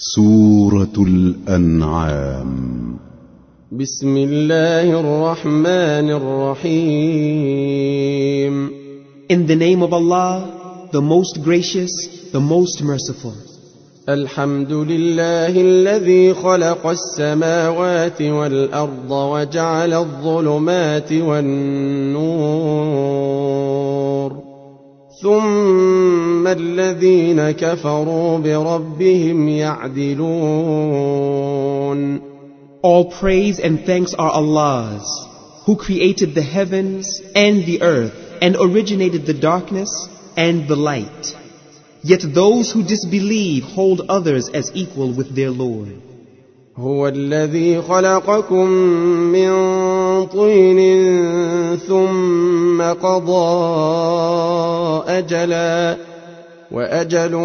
سورة الأنعام. بسم الله الرحمن الرحيم. In the name of Allah, the most gracious, the most merciful. الحمد لله الذي خلق السماوات والأرض وجعل الظلمات والنور ثم الذين كفروا بربهم يعدلون. All praise and thanks are Allah's, who created the heavens and the earth and originated the darkness and the light. Yet those who disbelieve hold others as equal with their Lord. هو الذي خلقكم من طين ثم قضى أجلا وأجل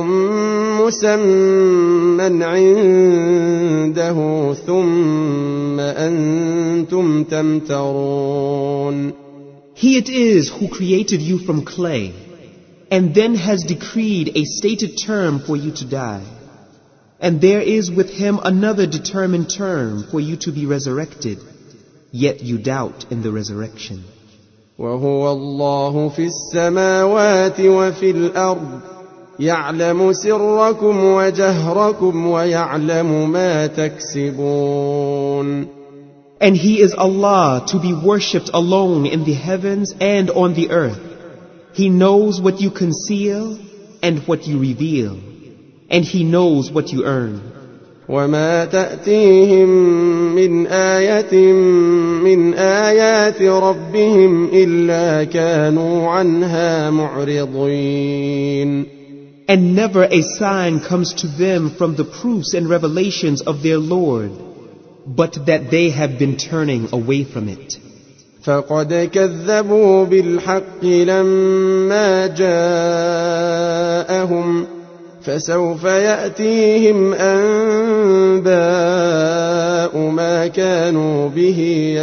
مسمى عنده ثم أنتم تمترون. He it is who created you from clay, and then has decreed a stated term for you to die. And there is with him another determined term for you to be resurrected, yet you doubt in the resurrection. وهو الله في السماوات وفي الأرض يعلم سركم وجهركم ويعلم ما تكسبون. And He is Allah to be worshipped alone in the heavens and on the earth. He knows what you conceal and what you reveal, and He knows what you earn. وما تأتيهم من آية من آيات ربهم إلا كانوا عنها معرضين. And never a sign comes to them from the proofs and revelations of their Lord, but that they have been turning away from it. فقد كذبوا بالحق لما جاءهم فسوف يأتيهم أنباء ما كانوا به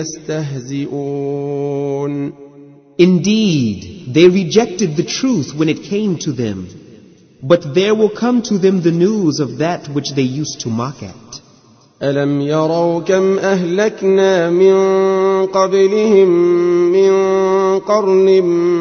يستهزئون. Indeed, they rejected the truth when it came to them, but there will come to them the news of that which they used to mock at. ألم يروا كم أهلكنا من قبلهم من قرن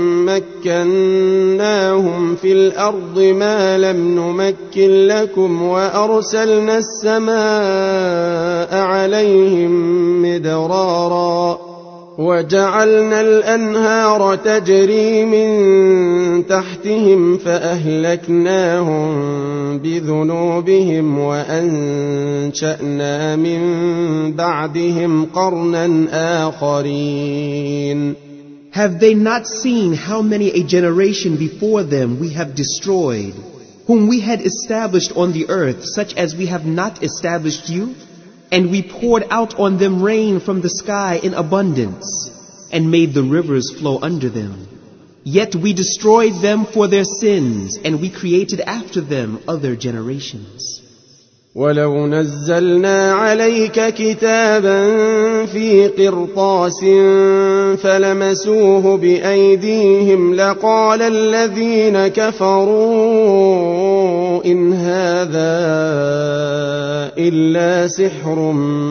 مكناهم في الأرض ما لم نمكن لكم وأرسلنا السماء عليهم مدرارا وجعلنا الأنهار تجري من تحتهم فأهلكناهم بذنوبهم وأنشأنا من بعدهم قرنا آخرين. Have they not seen how many a generation before them we have destroyed, whom we had established on the earth such as we have not established you? And we poured out on them rain from the sky in abundance, and made the rivers flow under them. Yet we destroyed them for their sins, and we created after them other generations. ولو نزلنا عليك كتابا في قرطاس فلمسوه بأيديهم لقال الذين كفروا إن هذا إلا سحر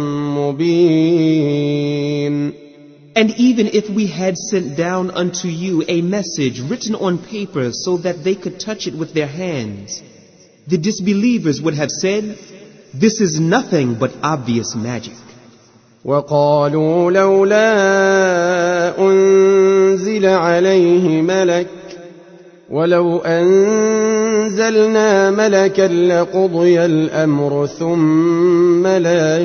مبين. And even if we had sent down unto you a message written on paper so that they could touch it with their hands, the disbelievers would have said, this is nothing but obvious magic. وقالوا لولا أنزل عليه ملك ولو أنزلنا ملكا لقضي الأمر ثم لا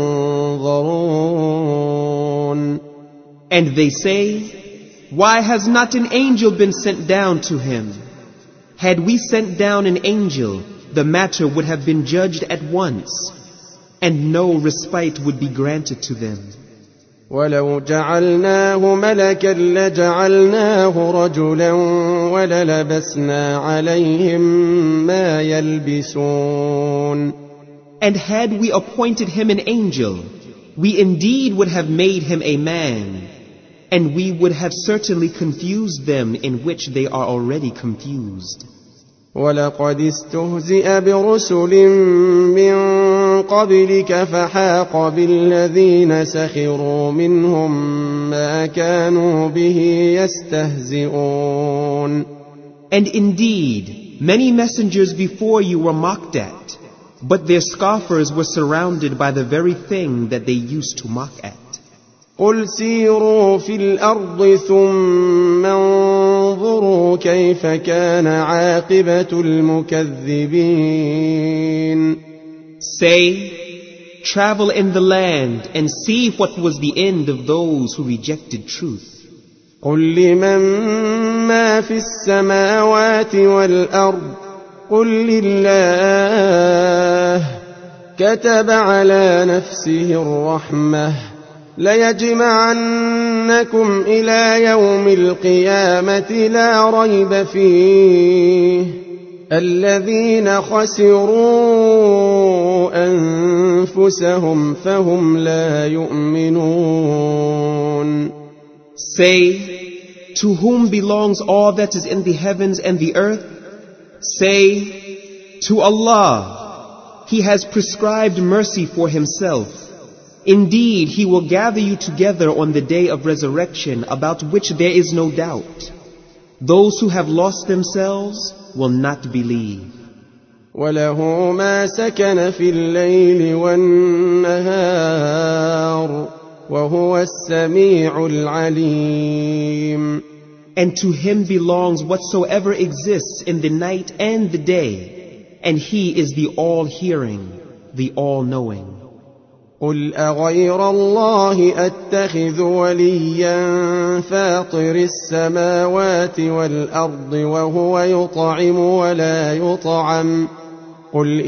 ينظرون. And they say, why has not an angel been sent down to him? Had we sent down an angel, the matter would have been judged at once, and no respite would be granted to them. ولو جعلناه ملكا لجعلناه رجلا وللبسنا عليهم ما يلبسون. And had we appointed him an angel, we indeed would have made him a man, and we would have certainly confused them in which they are already confused. ولقد استهزئ برسل من قبلك فحاق بالذين سخروا منهم ما كانوا به يستهزئون. And indeed, many messengers before you were mocked at, but their scoffers were surrounded by the very thing that they used to mock at. قل سيروا في الأرض ثم انظروا كيف كان عاقبة المكذبين. Say, travel in the land and see what was the end of those who rejected truth. قل لمن ما في السماوات والأرض قل لله كتب على نفسه الرحمة ليجمعنكم إلى يوم القيامة لا ريب فيه الذين خسروا أنفسهم فهم لا يؤمنون. Say, to whom belongs all that is in the heavens and the earth? Say, to Allah. He has prescribed mercy for himself. Indeed, he will gather you together on the day of resurrection, about which there is no doubt. Those who have lost themselves will not believe. وله ما سكن في الليل والنهار وهو السميع العليم. And to him belongs whatsoever exists in the night and the day, and he is the all-hearing, the all-knowing. قل أغير الله أتخذ وليا فاطر السماوات والأرض وهو يطعم ولا يطعم قل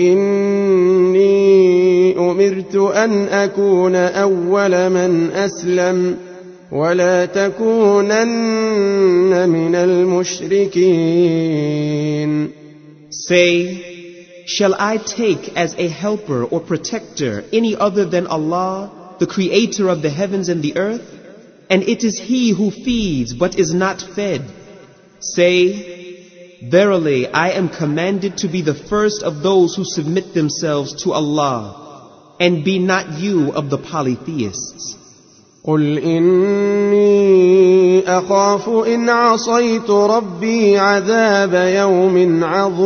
إني أمرت أن أكون أول من أسلم ولا تكونن من المشركين. Say, shall I take as a helper or protector any other than Allah, the creator of the heavens and the earth? And it is He who feeds but is not fed. Say, verily I am commanded to be the first of those who submit themselves to Allah, and be not you of the polytheists. قل إني أخاف إن عصيت ربي عذاب يوم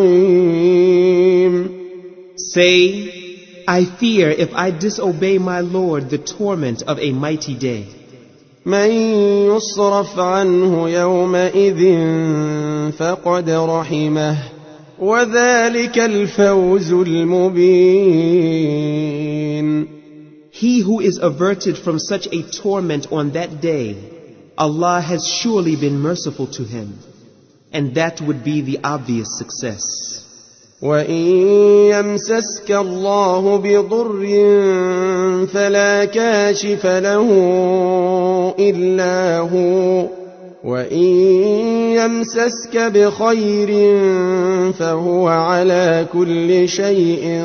عظيم. Say, I fear if I disobey my Lord the torment of a mighty day. من يصرف عنه يومئذ فقد رحمه وذلك الفوز المبين. He who is averted from such a torment on that day, Allah has surely been merciful to him, and that would be the obvious success. وَإِن يَمْسَسْكَ اللَّهُ بِضُرٍّ فَلَا كَاشِفَ لَهُ إِلَّا هُوَ وَإِن يَمْسَسْكَ بِخَيْرٍ فَهُوَ عَلَى كُلِّ شَيْءٍ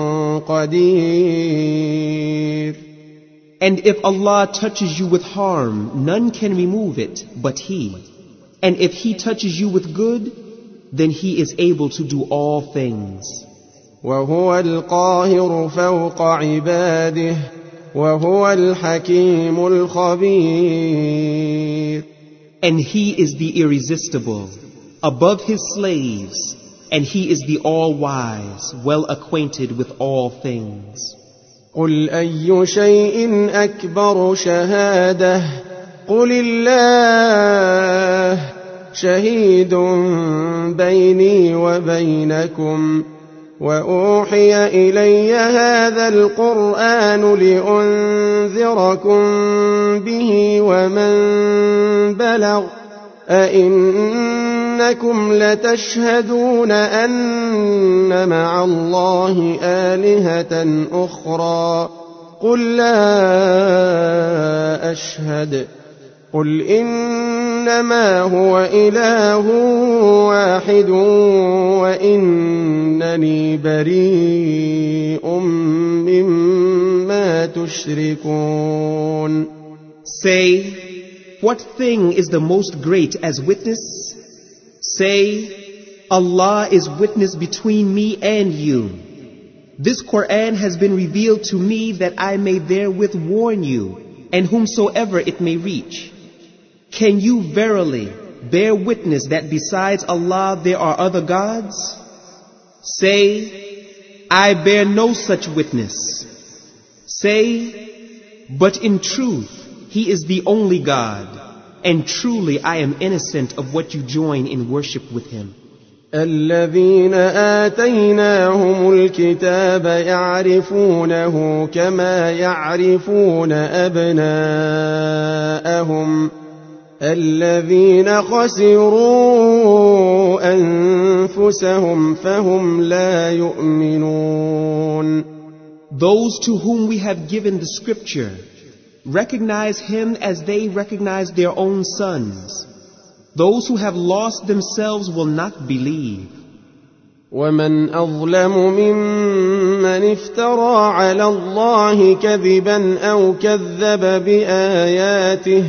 قَدِيرٌ. And if Allah touches you with harm, none can remove it but He. And if He touches you with good, then He is able to do all things. وَهُوَ الْقَاهِرُ فَوْقَ عِبَادِهِ وَهُوَ الْحَكِيمُ الْخَبِيرُ. And He is the irresistible, above His slaves, and He is the all-wise, well acquainted with all things. قل أي شيء أكبر شهادة قل الله شهيد بيني وبينكم وأوحي إلي هذا القرآن لأنذركم به ومن بلغ أئنكم لتشهدون أن مع الله آلهة أخرى قل لا أشهد قل إنما هو إله واحد وإنني بريء مما تشركون. Say, what thing is the most great as witness? Say, Allah is witness between me and you. This Quran has been revealed to me that I may therewith warn you, and whomsoever it may reach. Can you verily bear witness that besides Allah there are other gods? Say, I bear no such witness. Say, but in truth, He is the only God, and truly I am innocent of what you join in worship with Him. الذين آتيناهم الكتاب يعرفونه كما يعرفون أبناءهم الذين خسروا أنفسهم فهم لا يؤمنون. Those to whom we have given the scripture recognize Him as they recognize their own sons. Those who have lost themselves will not believe. ومن أظلم ممن افترى على الله كذبا أو كذب بآياته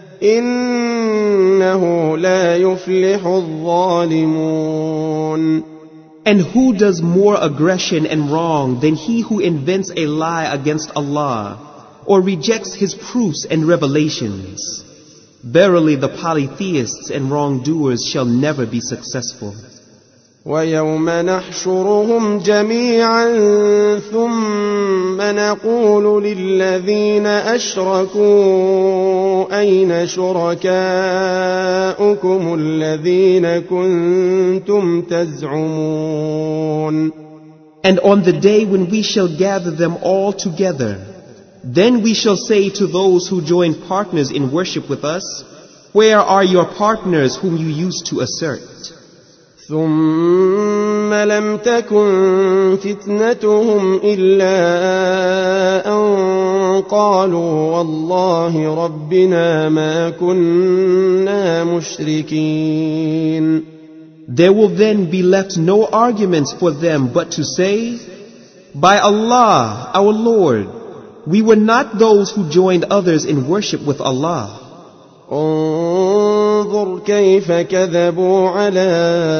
إنه لا يفلح الظالمون. And who does more aggression and wrong than he who invents a lie against Allah or rejects His proofs and revelations? Verily the polytheists and wrongdoers shall never be successful. ويوم نحشرهم جميعا ثم نقول للذين أشركوا أين شركاؤكم الذين كنتم تزعمون. And on the day when we shall gather them all together, then we shall say to those who join partners in worship with us, where are your partners whom you used to assert? ثم لم تكن فتنتهم إلا أن قالوا والله ربنا ما كنا مشركين. There will then be left no arguments for them but to say, by Allah, our Lord, we were not those who joined others in worship with Allah. انظر كيف كذبوا على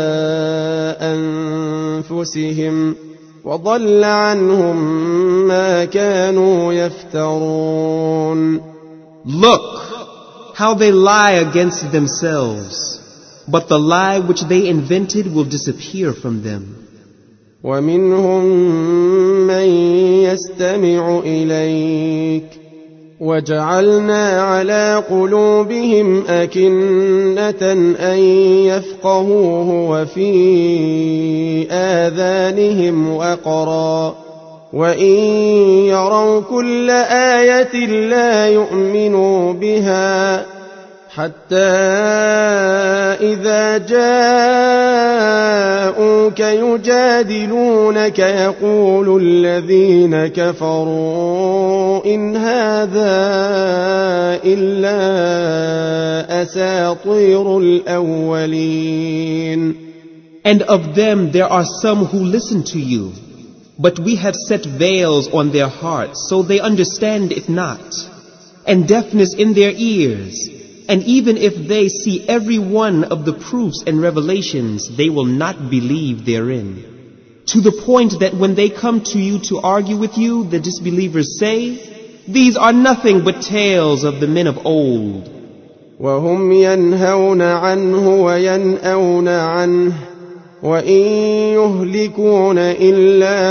أنفسهم وضل عنهم ما كانوا يفترون. Look how they lie against themselves, but the lie which they invented will disappear from them. ومنهم من يستمع إليك وجعلنا على قلوبهم أكنة أن يفقهوه وفي آذانهم وقرا وإن يروا كل آية لا يؤمنوا بها حتى إذا جاءوك يجادلونك يقول الذين كفروا إن هذا إلا أساطير الأولين. And of them there are some who listen to you, but we have set veils on their hearts so they understand it not, and deafness in their ears. And even if they see every one of the proofs and revelations, they will not believe therein. To the point that when they come to you to argue with you, the disbelievers say, these are nothing but tales of the men of old. وهم ينهون عنه وينأون عنه وإن يهلكون إلا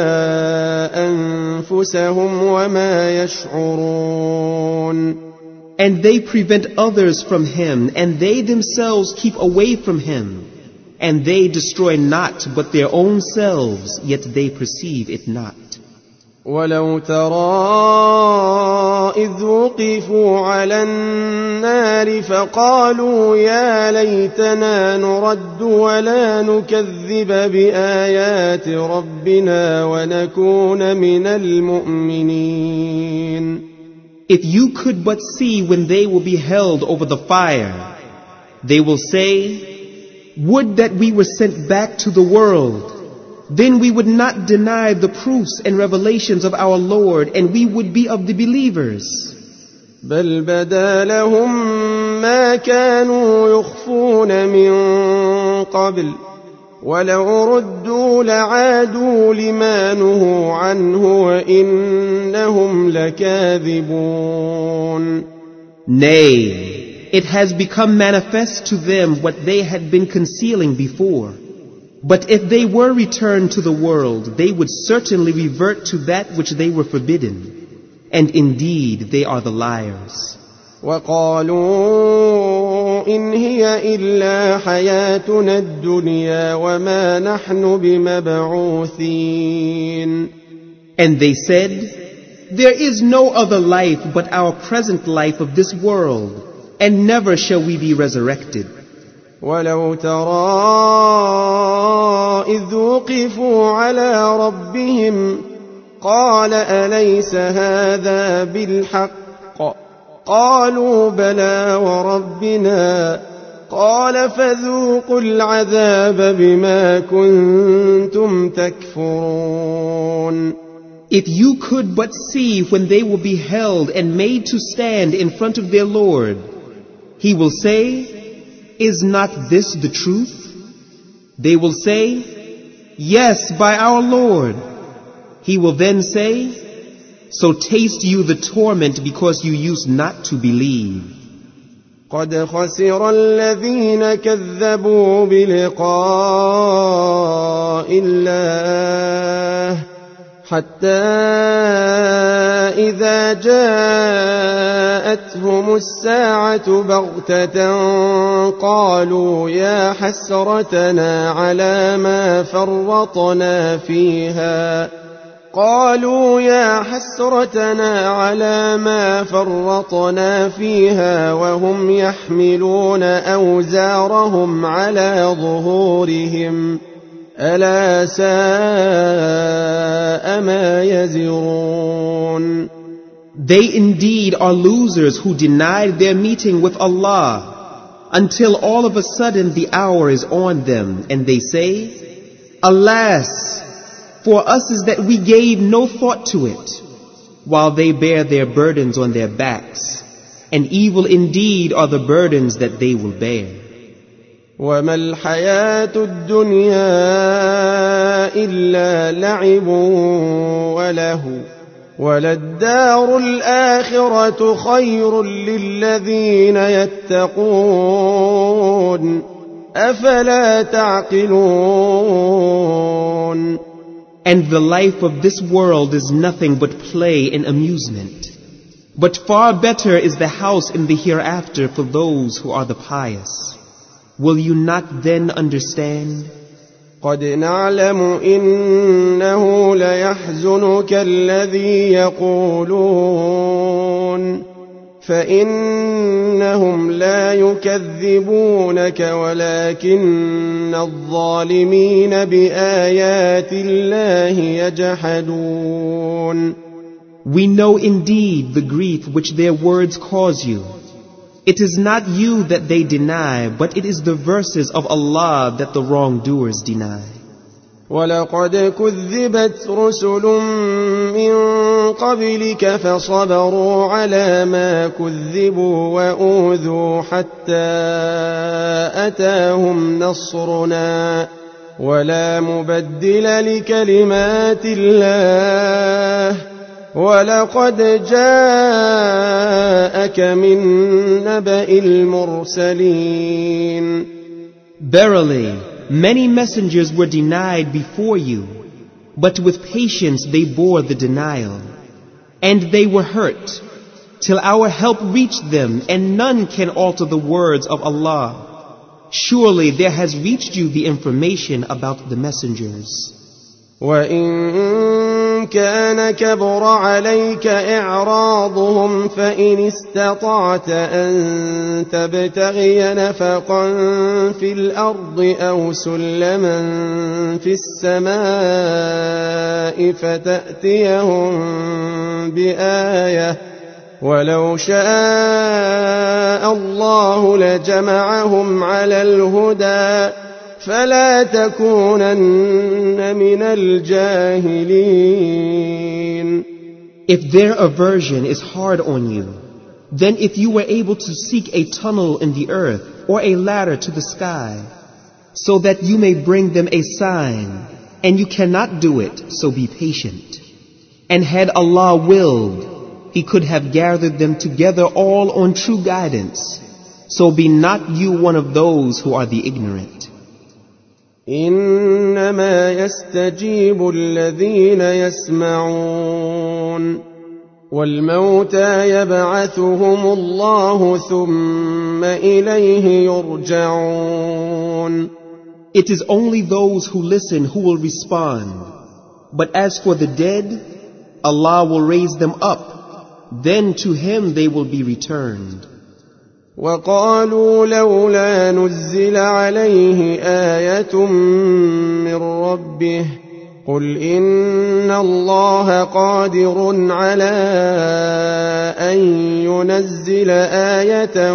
أنفسهم وما يشعرون. And they prevent others from Him, and they themselves keep away from Him. And they destroy not but their own selves, yet they perceive it not. ولو ترى إذ وقفوا على النار فقالوا يا ليتنا نرد ولا نكذب بآيات ربنا ونكون من المؤمنين. If you could but see when they will be held over the fire, they will say, would that we were sent back to the world. Then we would not deny the proofs and revelations of our Lord, and we would be of the believers. بل بدا لهم ما كانوا يخفون من قبل ولو ردوا لعادوا لما نهوا عنه وإنهم لكاذبون. Nay, it has become manifest to them what they had been concealing before. But if they were returned to the world, they would certainly revert to that which they were forbidden. And indeed, they are the liars. وقالوا إن هي إلا حياتنا الدنيا وما نحن بمبعوثين. And they said, there is no other life but our present life of this world, and never shall we be resurrected. ولو ترى إذ وقفوا على ربهم قال أليس هذا بالحق قالوا بلى وربنا قال فذوقوا العذاب بما كنتم تكفرون. If you could but see when they will be held and made to stand in front of their Lord, He will say, is not this the truth? They will say, yes, by our Lord. He will then say, so taste you the torment because you used not to believe. قد خسر الذين كذبوا بلقاء الله حتى إذا جاءتهم الساعة بغتة قالوا يا حسرتنا على ما فرطنا فيها وهم يحملون أوزارهم على ظهورهم ألا ساء ما يزرون. They indeed are losers who denied their meeting with Allah until all of a sudden the hour is on them and they say, alas, for us is that we gave no thought to it, while they bear their burdens on their backs, and evil indeed are the burdens that they will bear. وما الحياة الدنيا إلا لعب وله وللدار الآخرة خير للذين يتقون أفلا تعقلون. And the life of this world is nothing but play and amusement. But far better is the house in the hereafter for those who are the pious. Will you not then understand? قد نعلم إنه ليحزنك الذي يقولون فإنهم لا يكذبونك ولكن الظالمين بآيات الله يجحدون. We know indeed the grief which their words cause you. It is not you that they deny, but it is the verses of Allah that the wrongdoers deny. ولقد كذبت رسل من قبلك فصبروا على ما كذبوا وأوذوا حتى أتاهم نصرنا ولا مبدل لكلمات الله ولقد جاءك من نبأ المرسلين. Verily, many messengers were denied before you, but with patience they bore the denial. And they were hurt, till our help reached them, and none can alter the words of Allah. Surely there has reached you the information about the messengers. وَإِن كَانَ كَبُرَ عَلَيْكَ إِعْرَاضُهُمْ فَإِنِ اسْتَطَعْتَ أَن تَبْتَغِيَ نَفَقًا فِي الْأَرْضِ أَوْ سُلَّمًا فِي السَّمَاءِ فَتَأْتِيَهُم بِآيَةٍ وَلَوْ شَاءَ اللَّهُ لَجَمَعَهُمْ عَلَى الْهُدَى فلا تكونن من الجاهلين. If their aversion is hard on you, then if you were able to seek a tunnel in the earth or a ladder to the sky, so that you may bring them a sign, and you cannot do it, so be patient. And had Allah willed, He could have gathered them together all on true guidance. So be not you one of those who are the ignorant. إنما يستجيب الذين يسمعون والموتى يبعثهم الله ثم إليه يرجعون. It is only those who listen who will respond. But as for the dead, Allah will raise them up. Then to Him they will be returned. وقالوا لولا نزل عليه آية من ربه قل إن الله قادر على أن ينزل آية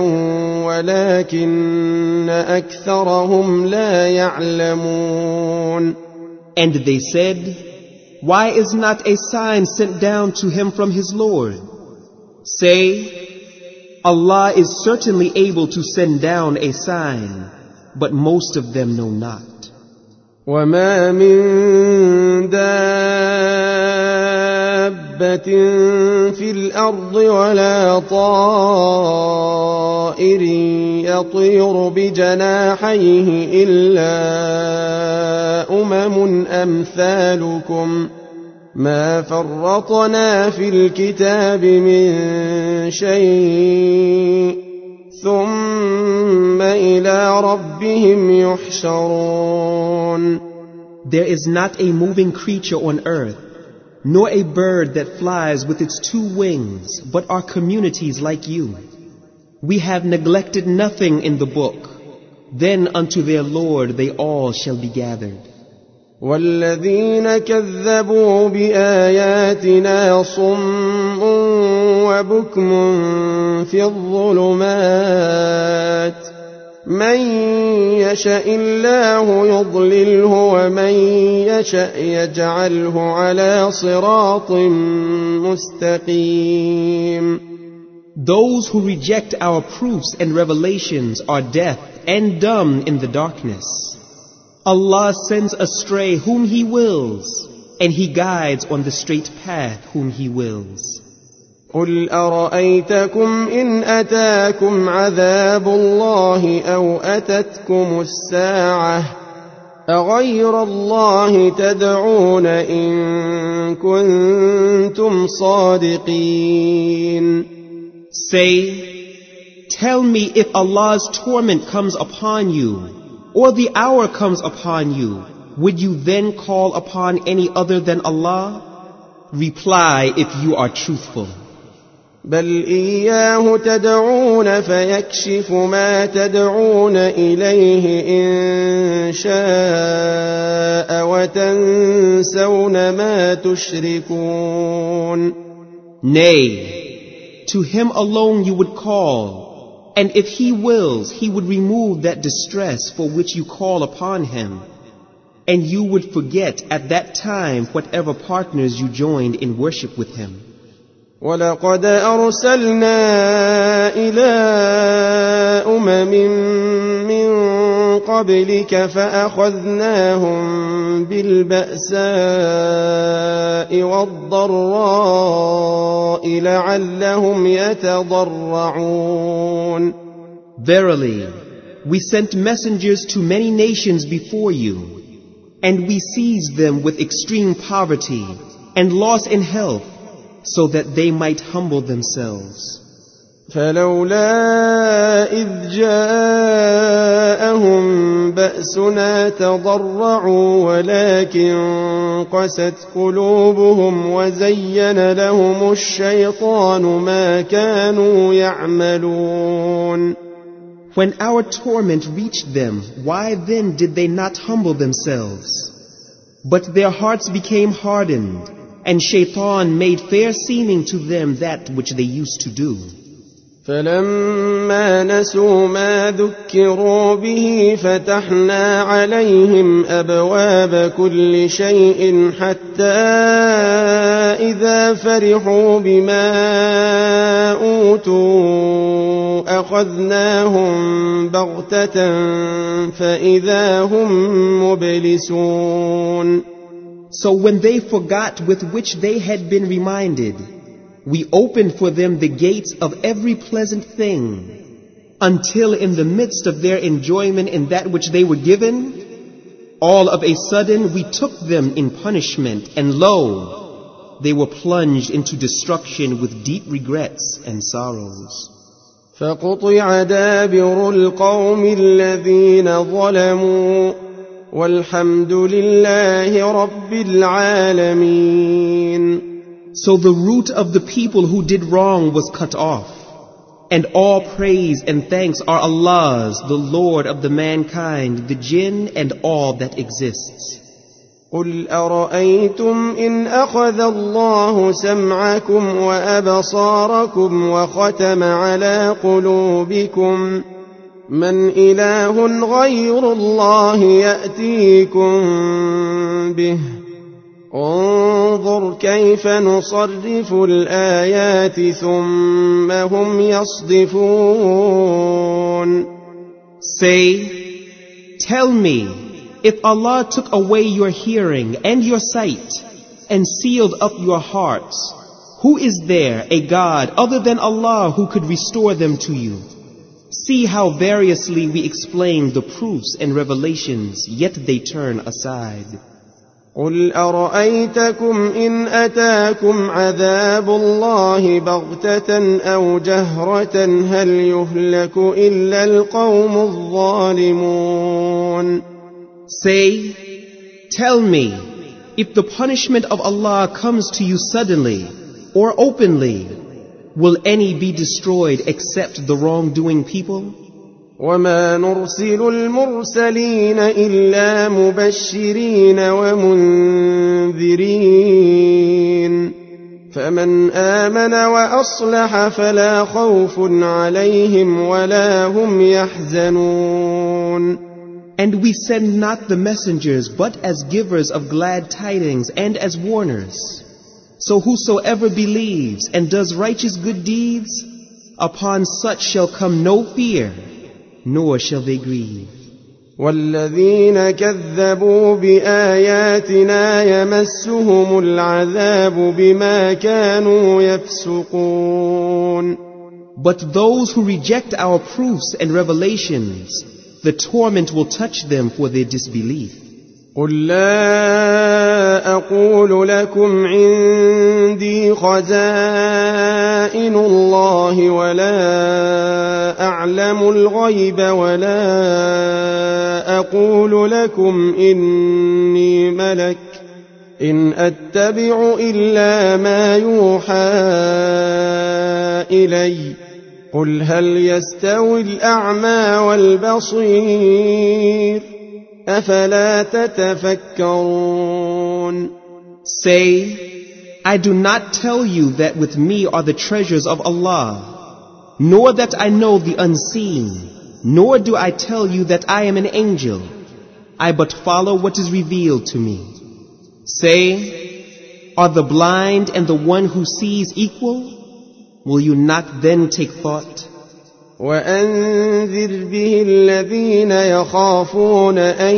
ولكن أكثرهم لا يعلمون. And they said, why is not a sign sent down to him from his Lord? Say, Allah is certainly able to send down a sign, but most of them know not. وما من دابة في الأرض ولا طائر يطير بجناحيه إلا أمثالكم ما فرطنا في الكتاب من شيء ثم إلى ربهم يحشرون. There is not a moving creature on earth, nor a bird that flies with its two wings, but are communities like you. We have neglected nothing in the book. Then unto their Lord they all shall be gathered. والذين كذبوا بآياتنا صم وبكم في الظلمات من يشاء الله يضلله ومن يشاء يجعله على صراط مستقيم. Those who reject our proofs and revelations are deaf and dumb in the darkness. Allah sends astray whom He wills, and He guides on the straight path whom He wills. قل أرأيتكم إن أتاكم عذاب الله أو أتتكم الساعة أغير الله تدعون إن كنتم صادقين. Say, tell me if Allah's torment comes upon you, or the hour comes upon you, would you then call upon any other than Allah? Reply if you are truthful. بل إياه تدعون فيكشف ما تدعون إليه إن شاء وتنسون ما تشركون. Nay, to Him alone you would call, and if He wills, He would remove that distress for which you call upon Him, and you would forget at that time whatever partners you joined in worship with Him. ولقد أرسلنا إلى من قبلك فأخذناهم بالبأساء والضراء لعلهم يتضرعون. Verily, we sent messengers to many nations before you, and we seized them with extreme poverty and loss in health, so that they might humble themselves. فلولا إذ جاءهم بأسنا تضرعوا ولكن قست قلوبهم وزين لهم الشيطان ما كانوا يعملون. When our torment reached them, why then did they not humble themselves? But their hearts became hardened, and Shaitan made fair seeming to them that which they used to do. فلما نسوا ما ذكروا به فتحنا عليهم أبواب كل شيء حتى إذا فرحوا بما أوتوا أخذناهم بغتة فإذا هم مبلسون. So when they forgot with which they had been reminded, we opened for them the gates of every pleasant thing, until in the midst of their enjoyment in that which they were given, all of a sudden we took them in punishment, and lo, they were plunged into destruction with deep regrets and sorrows. فقطع دابر القوم الذين ظلموا والحمد لله رب العالمين. So the root of the people who did wrong was cut off, and all praise and thanks are Allah's, the Lord of the mankind, the jinn, and all that exists. قل أرأيتم إن أخذ الله سمعكم وأبصاركم وختم على قلوبكم من إله غير الله يأتيكم به انظر كيف نصرف الآيات ثم هم يصدفون. Say, tell me, if Allah took away your hearing and your sight and sealed up your hearts, who is there a God other than Allah who could restore them to you? See how variously we explain the proofs and revelations, yet they turn aside. قل أرأيتكم إن أتاكم عذاب الله بغتة أو جهرة هل يهلك إلا القوم الظالمون. Say, tell me, if the punishment of Allah comes to you suddenly or openly, will any be destroyed except the wrongdoing people? وما نرسل المرسلين إلا مبشرين ومنذرين فمن آمن وأصلح فلا خوف عليهم ولا هم يحزنون. And we send not the messengers but as givers of glad tidings and as warners. So whosoever believes and does righteous good deeds, upon such shall come no fear, nor shall they grieve. والذين كذبوا بآياتنا يمسهم العذاب بما كانوا يفسقون. But those who reject our proofs and revelations, the torment will touch them for their disbelief. قل لا أقول لكم عندي خزائن الله ولا أعلم الغيب ولا أقول لكم إني ملك إن أتبع إلا ما يوحى إلي قل هل يستوي الأعمى والبصير أفلا تتفكرون. Say, I do not tell you that with me are the treasures of Allah, nor that I know the unseen, nor do I tell you that I am an angel. I but follow what is revealed to me. Say, are the blind and the one who sees equal? Will you not then take thought? وأنذر به الذين يخافون أن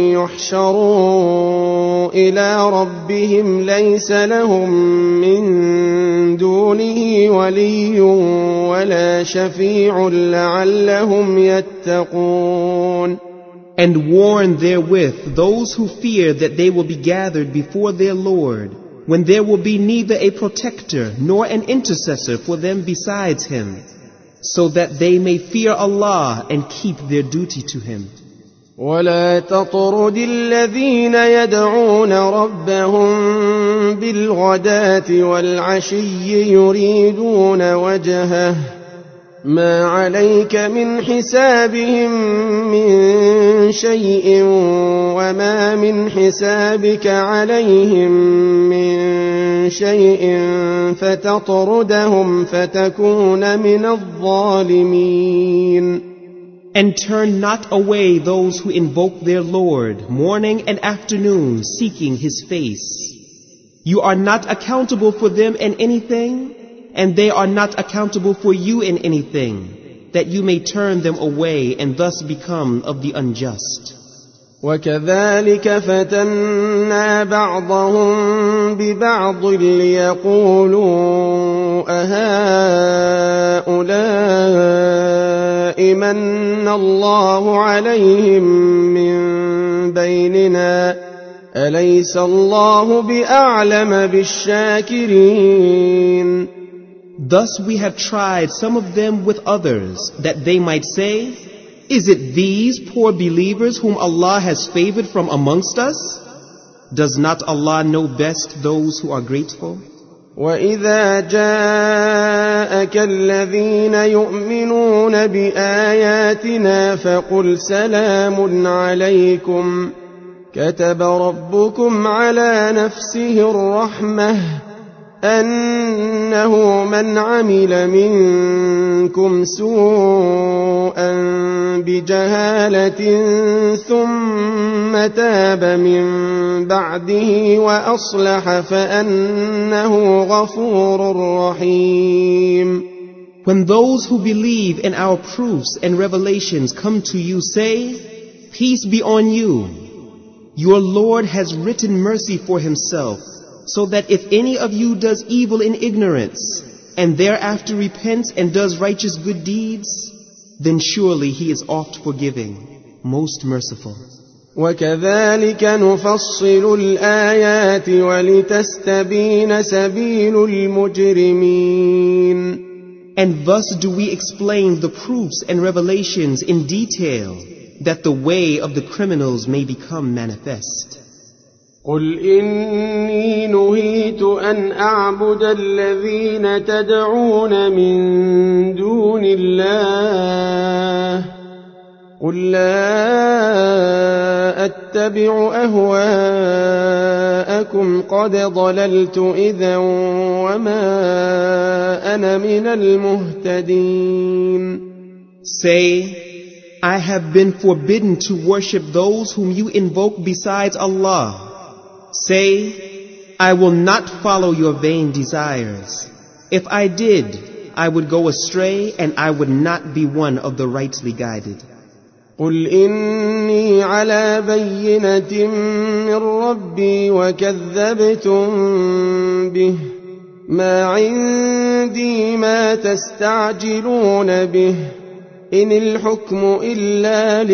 يحشروا إلى ربهم ليس لهم من دونه ولي ولا شفيع لعلهم يتقون. And warn therewith those who fear that they will be gathered before their Lord, when there will be neither a protector nor an intercessor for them besides Him, so that they may fear Allah and keep their duty to Him. ولا تطرد الذين يدعون ربهم بالغداة والعشي يريدون وجهه ما عليك من حسابهم من شيء وما من حسابك عليهم من شيء فتطردهم فتكون من الظالمين. And turn not away those who invoke their Lord morning and afternoon seeking His face. You are not accountable for them in anything, and they are not accountable for you in anything, that you may turn them away and thus become of the unjust. وكذلك فتنا بعضهم ببعض ليقولوا أهؤلاء من الله عليهم من بيننا أليس الله بأعلم بالشاكرين. Thus we have tried some of them with others, that they might say, is it these poor believers whom Allah has favored from amongst us? Does not Allah know best those who are grateful? وَإِذَا جَاءَكَ الَّذِينَ يُؤْمِنُونَ بِآيَاتِنَا فَقُلْ سَلَامٌ عَلَيْكُمْ كَتَبَ رَبُّكُمْ عَلَى نَفْسِهِ الرَّحْمَةَ أَنَّهُ مَنْ عَمِلَ مِنكُمْ سُوءًا بِجَهَالَةٍ ثُمَّ تَابَ مِن بَعْدِهِ وَأَصْلَحَ فَأَنَّهُ غَفُورٌ رَّحِيمٌ. When those who believe in our proofs and revelations come to you, say, peace be on you. Your Lord has written mercy for Himself, so that if any of you does evil in ignorance, and thereafter repents and does righteous good deeds, then surely He is oft forgiving, most merciful. وَكَذَلِكَ نُفَصِّلُ الْآيَاتِ وَلِتَسْتَبِينَ سَبِيلُ الْمُجْرِمِينَ. And thus do we explain the proofs and revelations in detail, that the way of the criminals may become manifest. قُلْ إِنِّي نُهِيتُ أَنْ أَعْبُدَ الَّذِينَ تَدْعُونَ مِن دُونِ اللَّهِ قُل لَّا أَتَّبِعُ أَهْوَاءَكُمْ قَدْ ضَلَلْتُ إِذًا وَمَا أَنَا مِنَ الْمُهْتَدِينَ. Say, I have been forbidden to worship those whom you invoke besides Allah. Say, I will not follow your vain desires. If I did, I would go astray and I would not be one of the rightly guided. قُلْ إِنِّي عَلَى بَيِّنَةٍ مِّن رَّبِّي وَكَذَّبْتُم بِهِ مَا عِندِي مَا تَسْتَعْجِلُونَ بِهِ إِنِ الْحُكْمُ إِلَّا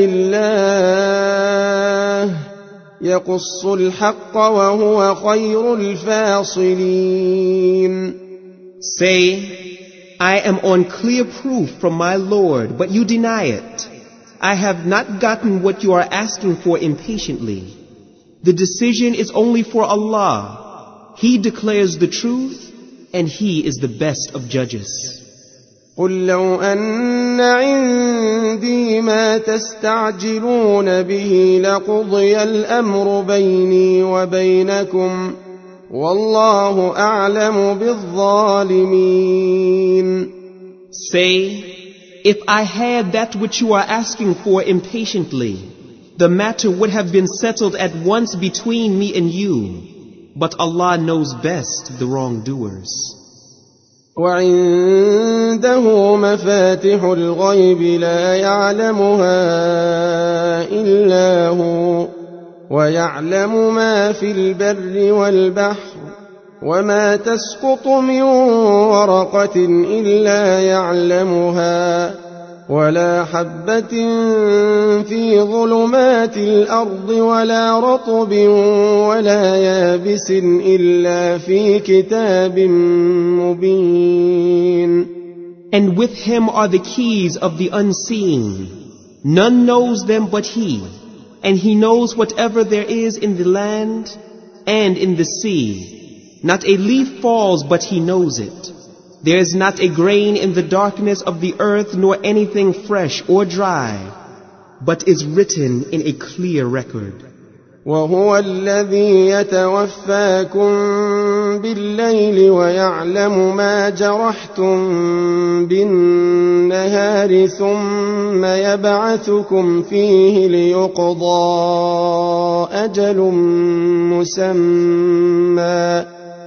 لِلَّهِ يَقُصُّ الْحَقَّ وَهُوَ خَيْرُ الْفَاصِلِينَ. Say, I am on clear proof from my Lord, but you deny it. I have not gotten what you are asking for impatiently. The decision is only for Allah. He declares the truth, and He is the best of judges. قُل لَّوْ أَنَّ عِندِي مَا تَسْتَعْجِلُونَ بِهِ لَقُضِيَ الْأَمْرُ بَيْنِي وَبَيْنَكُمْ وَاللَّهُ أَعْلَمُ بِالظَّالِمِينَ. Say, if I had that which you are asking for impatiently, the matter would have been settled at once between me and you, but Allah knows best the wrongdoers. وعنده مفاتح الغيب لا يعلمها إلا هو ويعلم ما في البر والبحر وما تسقط من ورقة إلا يعلمها ولا حبة في ظلمات الأرض ولا رطب ولا يابس إلا في كتاب مبين. And with Him are the keys of the unseen. None knows them but He, and He knows whatever there is in the land and in the sea. Not a leaf falls but He knows it. There is not a grain in the darkness of the earth nor anything fresh or dry, but is written in a clear record. وهو الذي يتوفاكم بالليل ويعلم ما جرحتم بالنهار ثم يبعثكم فيه ليقضى أجل مسمى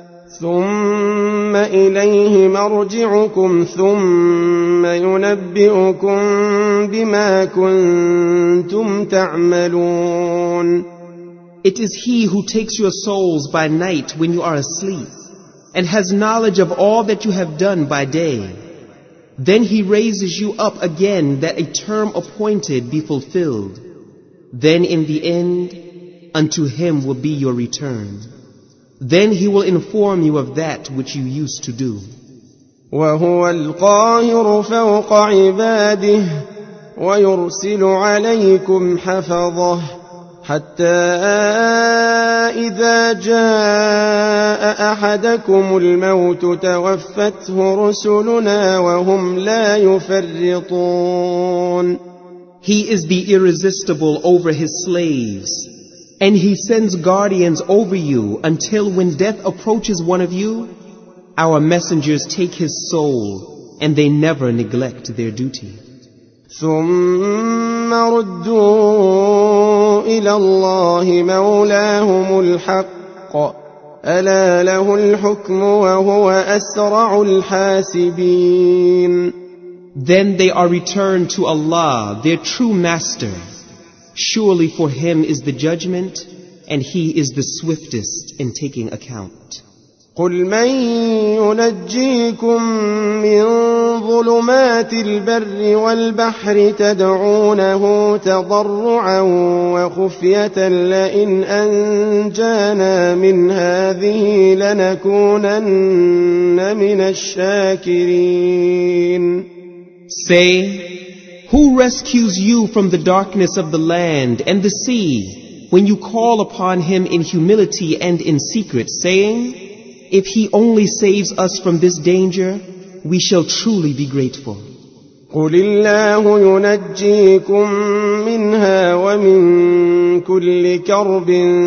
ثم إليه مرجعكم ثم ينبئكم بما كنتم تعملون. It is He who takes your souls by night when you are asleep, and has knowledge of all that you have done by day. Then He raises you up again that a term appointed be fulfilled. Then in the end, unto Him will be your return. Then He will inform you of that which you used to do. وهو القاهر فوق عباده ويرسل عليكم حفظه حتى إذا جاء أحدكم الموت توفته رسلنا وهم لا يفرطون. He is the irresistible over His slaves, and He sends guardians over you until when death approaches one of you, our messengers take his soul, and they never neglect their duty. ثم ردوا إلى الله مولاهم الحق ألا له الحكم وهو أسرع الحاسبين. Then they are returned to Allah, their true master. Surely for Him is the judgment, and He is the swiftest in taking account. قل من ينجيكم من ظلمات البر والبحر تدعونه تضرعا وخفية لئن أنجانا من هذه لنكونن من الشاكرين. Say, who rescues you from the darkness of the land and the sea when you call upon Him in humility and in secret, saying, if He only saves us from this danger, we shall truly be grateful. قل الله ينجيكم منها ومن كل كرب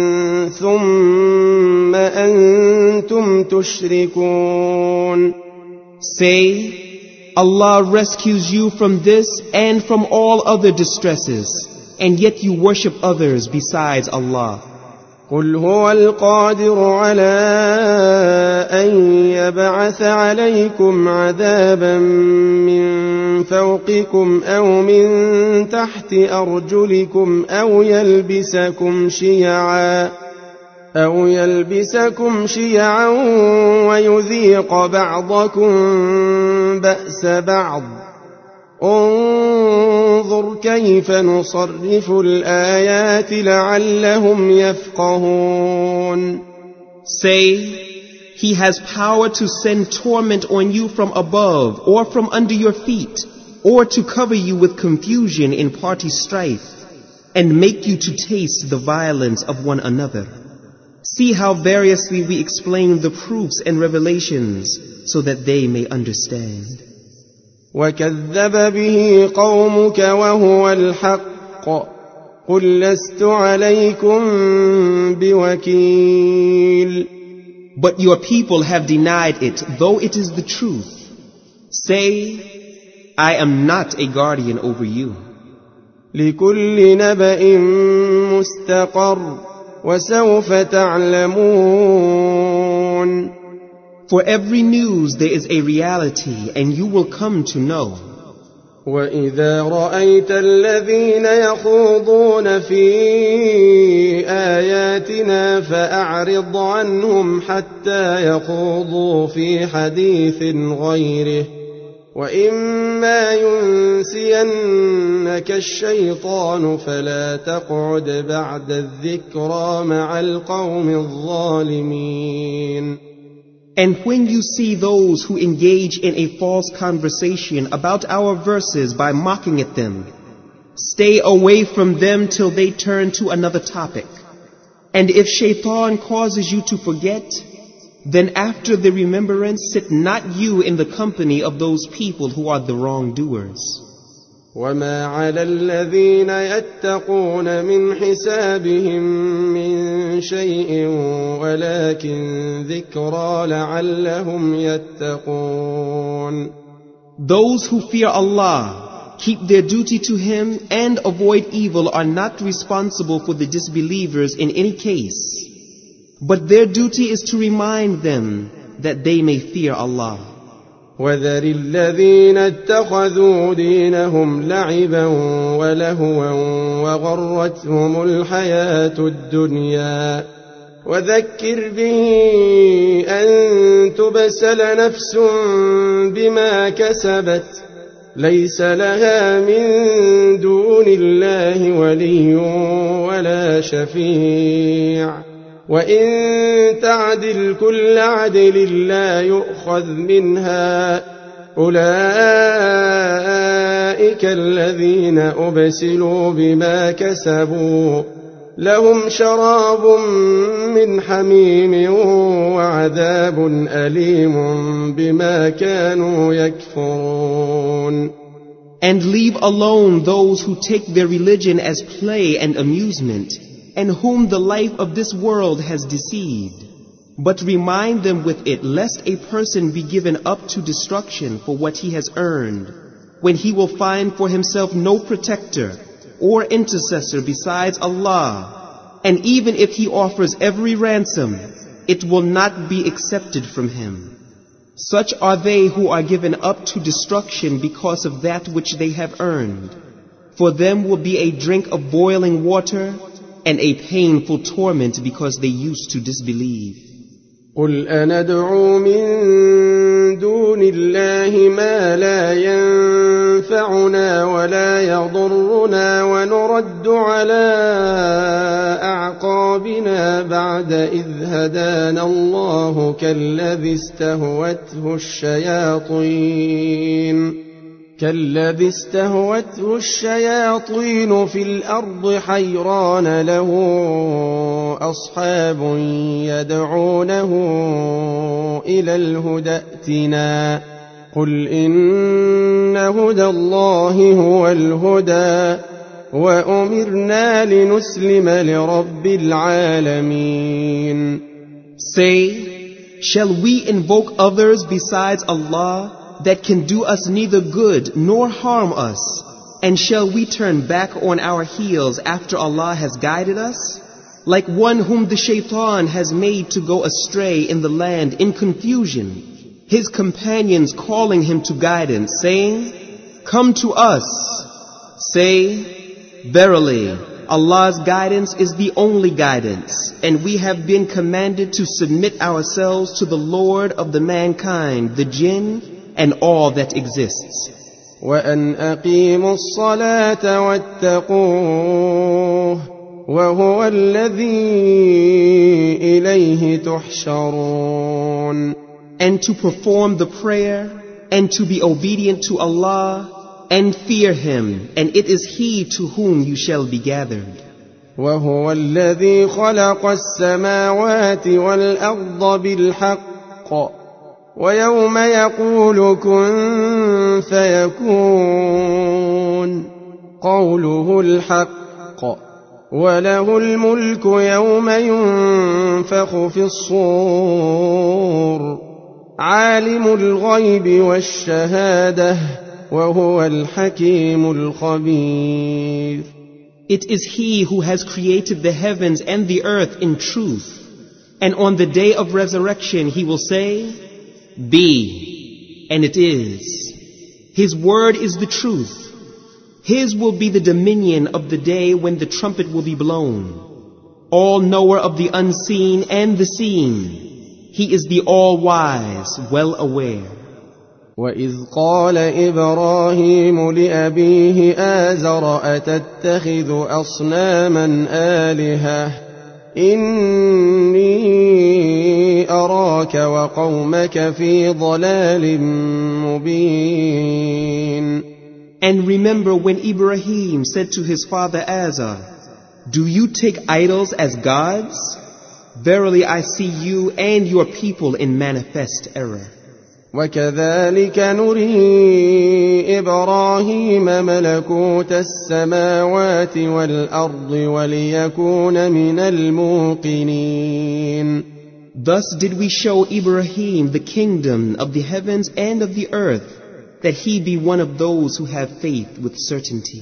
ثم أنتم تشركون. Say, Allah rescues you from this and from all other distresses, and yet you worship others besides Allah. قل هو القادر على أن يبعث عليكم عذابا من فوقكم أو من تحت أرجلكم أو يلبسكم شيعا ويذيق بعضكم بأس بعض. انظر كيف نصرف الآيات لعلهم يفقهون. Say, He has power to send torment on you from above or from under your feet, or to cover you with confusion in party strife, and make you to taste the violence of one another. See how variously we explain the proofs and revelations so that they may understand. وكذب به قومك وهو الحق قل لست عليكم بوكيل. But your people have denied it, though it is the truth. Say, I am not a guardian over you. لكل نبأ مستقر وسوف تعلمون. For every news there is a reality, and you will come to know. وإذا رأيت الذين يخوضون في آياتنا فأعرض عنهم حتى يخوضوا في حديث غيره وإما ينسينك الشيطان فلا تقعد بعد الذكرى مع القوم الظالمين. And when you see those who engage in a false conversation about our verses by mocking at them, stay away from them till they turn to another topic. And if shaitan causes you to forget, Then after the remembrance, sit not you in the company of those people who are the wrongdoers. وما على الذين يتقون من حسابهم من شيء ولكن ذكرى لعلهم يتقون. Those who fear Allah, keep their duty to Him and avoid evil are not responsible for the disbelievers in any case. But their duty is to remind them that they may fear Allah. وذر الذين اتخذوا دينهم لعبا ولهوا وغرتهم الحياة الدنيا وذكر به أن تبسل نفس بما كسبت ليس لها من دون الله ولي ولا شفيع وإن تعدل كل عدل لا يؤخذ منها أولئك الذين أبسلوا بما كسبوا لهم شراب من حميم وعذاب أليم بما كانوا يكفرون. And leave alone those who take their religion as play and amusement, and whom the life of this world has deceived. But remind them with it, lest a person be given up to destruction for what he has earned, when he will find for himself no protector or intercessor besides Allah. And even if he offers every ransom, it will not be accepted from him. Such are they who are given up to destruction because of that which they have earned. For them will be a drink of boiling water, and a painful torment because they used to disbelieve. قل أندعو من دون الله ما لا ينفعنا ولا يضرنا ونرد على أعقابنا بعد إذ هدانا الله كالذي استهوته الشياطين في الأرض حيران له أصحاب يدعونه إلى الهدى ائتنا قل إن هدى الله هو الهدى وأمرنا لنسلم لرب العالمين. Say, shall we invoke others besides Allah that can do us neither good nor harm us? And shall we turn back on our heels after Allah has guided us? Like one whom the shaitan has made to go astray in the land in confusion, his companions calling him to guidance, saying, come to us. Say, verily, Allah's guidance is the only guidance, and we have been commanded to submit ourselves to the Lord of the mankind, the jinn, and all that exists. وأن أقيموا الصلاة واتقوه وهو الذي إليه تحشرون. And to perform the prayer, and to be obedient to Allah, and fear Him, and it is He to whom you shall be gathered. وهو الذي خلق السماوات والأرض بالحق ويوم يقول كن فيكون قوله الحق وله الملك يوم ينفخ في الصور عالم الغيب والشهادة وهو الحكيم الخبير. It is He who has created the heavens and the earth in truth, and on the day of resurrection He will say, be, and it is. His word is the truth. His will be the dominion of the day when the trumpet will be blown. All knower of the unseen and the seen. He is the all-wise, well aware. وَإِذْ قَالَ إِبْرَاهِيمُ لِأَبِيهِ آزَرَ أَتَتَّخِذُ أَصْنَامًا آلِهَةً إِنِّي أَرَاكَ وَقَوْمَكَ فِي ضَلَالٍ مُبِينٍ. And remember when Ibrahim said to his father Azar, do you take idols as gods? Verily I see you and your people in manifest error. وكذلك نري إبراهيم ملكوت السماوات والأرض وليكون من الموقنين. Thus did we show Ibrahim the kingdom of the heavens and of the earth, that he be one of those who have faith with certainty.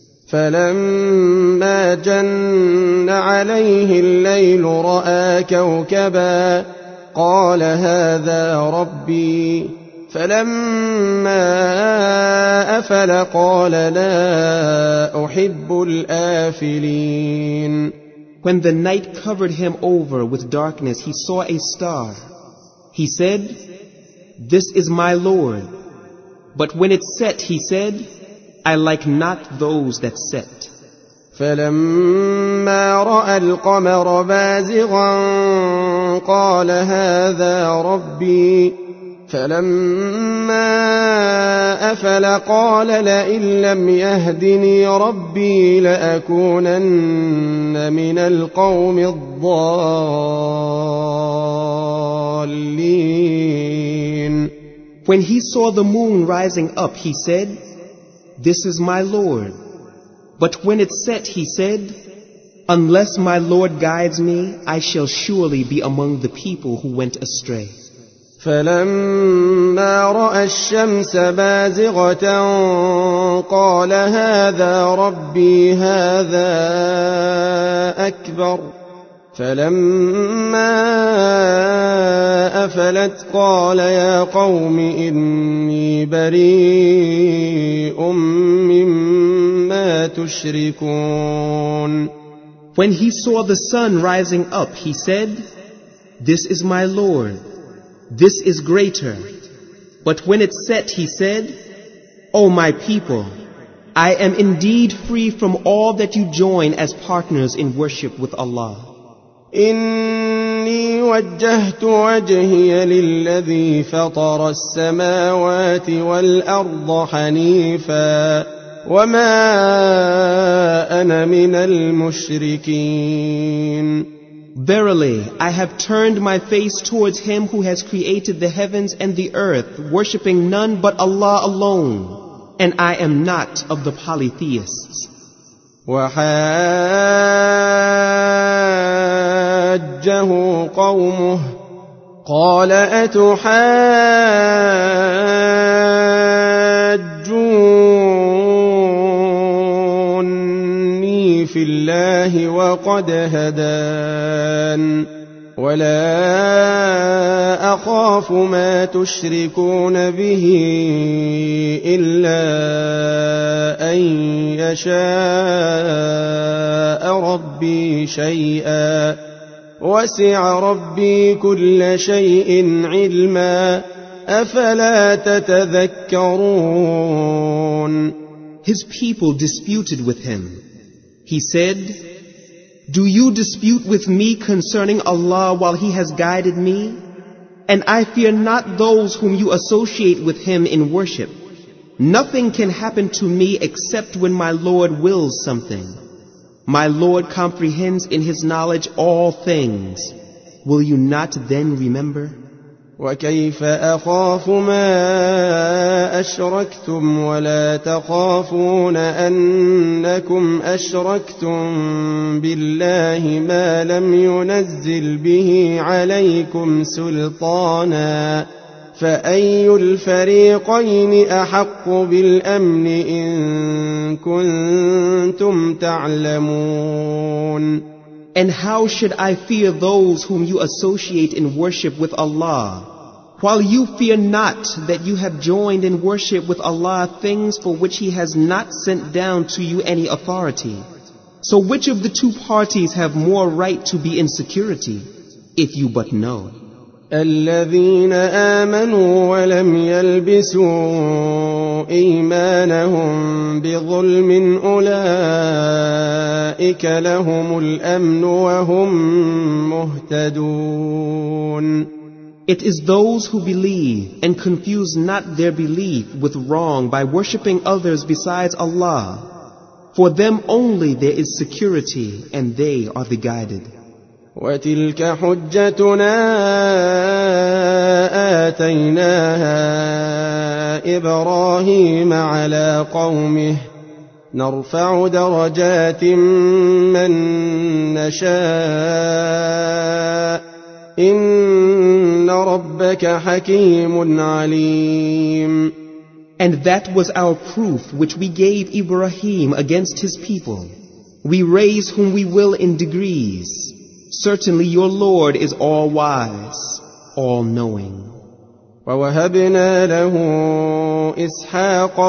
فلما جن عليه الليل رأى كوكبا قال هذا ربي فلما أفل قال لا أحب الآفلين. When the night covered him over with darkness, he saw a star. He said, "This is my Lord." But when it set, he said, "I like not those that set." فلما رأى القمر بازغا قال هذا ربي فلما أفل قال لئن لم يهدني ربي لأكونن من القوم الضالين. When he saw the moon rising up, he said, "This is my Lord." But when it set, he said, "Unless my Lord guides me, I shall surely be among the people who went astray." فلما رأى الشمس بازغة قال هذا ربي هذا أكبر فلما أفلت قال يا قوم إني بريء مما تشركون. When he saw the sun rising up, he said, "This is my Lord. This is greater." But when it set, he said, "O my people, I am indeed free from all that you join as partners in worship with Allah. إني وجهت وجهي للذي فطر السماوات والأرض حنيفا وما أنا من المشركين. Verily, I have turned my face towards him who has created the heavens and the earth, worshipping none but Allah alone, and I am not of the polytheists. وحاجه قومه قال أتحاجوني في الله وقد هدان ولا أخاف ما تشركون به إلا أن يشاء ربي شيئا وسع ربي كل شيء علما أفلا تتذكرون. His people disputed with him. He said, "Do you dispute with me concerning Allah while He has guided me? And I fear not those whom you associate with Him in worship. Nothing can happen to me except when my Lord wills something. My Lord comprehends in His knowledge all things. Will you not then remember?" وكيف أخاف ما أشركتم ولا تخافون أنكم أشركتم بالله ما لم ينزل به عليكم سلطانا فأي الفريقين أحق بالأمن إن كنتم تعلمون. And how should I fear those whom you associate in worship with Allah, while you fear not that you have joined in worship with Allah things for which He has not sent down to you any authority? So which of the two parties have more right to be in security, if you but know? الذين آمنوا ولم يلبسوا إيمانهم بظلم أولئك لهم الأمن وهم مهتدون. It is those who believe and confuse not their belief with wrong by worshipping others besides Allah. For them only there is security, and they are the guided. وتلك حجتنا آتيناها إبراهيم على قومه نرفع درجات من نشاء إن ربك حكيم عليم. And that was our proof which we gave Ibrahim against his people. We raise whom we will in degrees. Certainly your Lord is all-wise, all-knowing. ووهبنا له إسحاق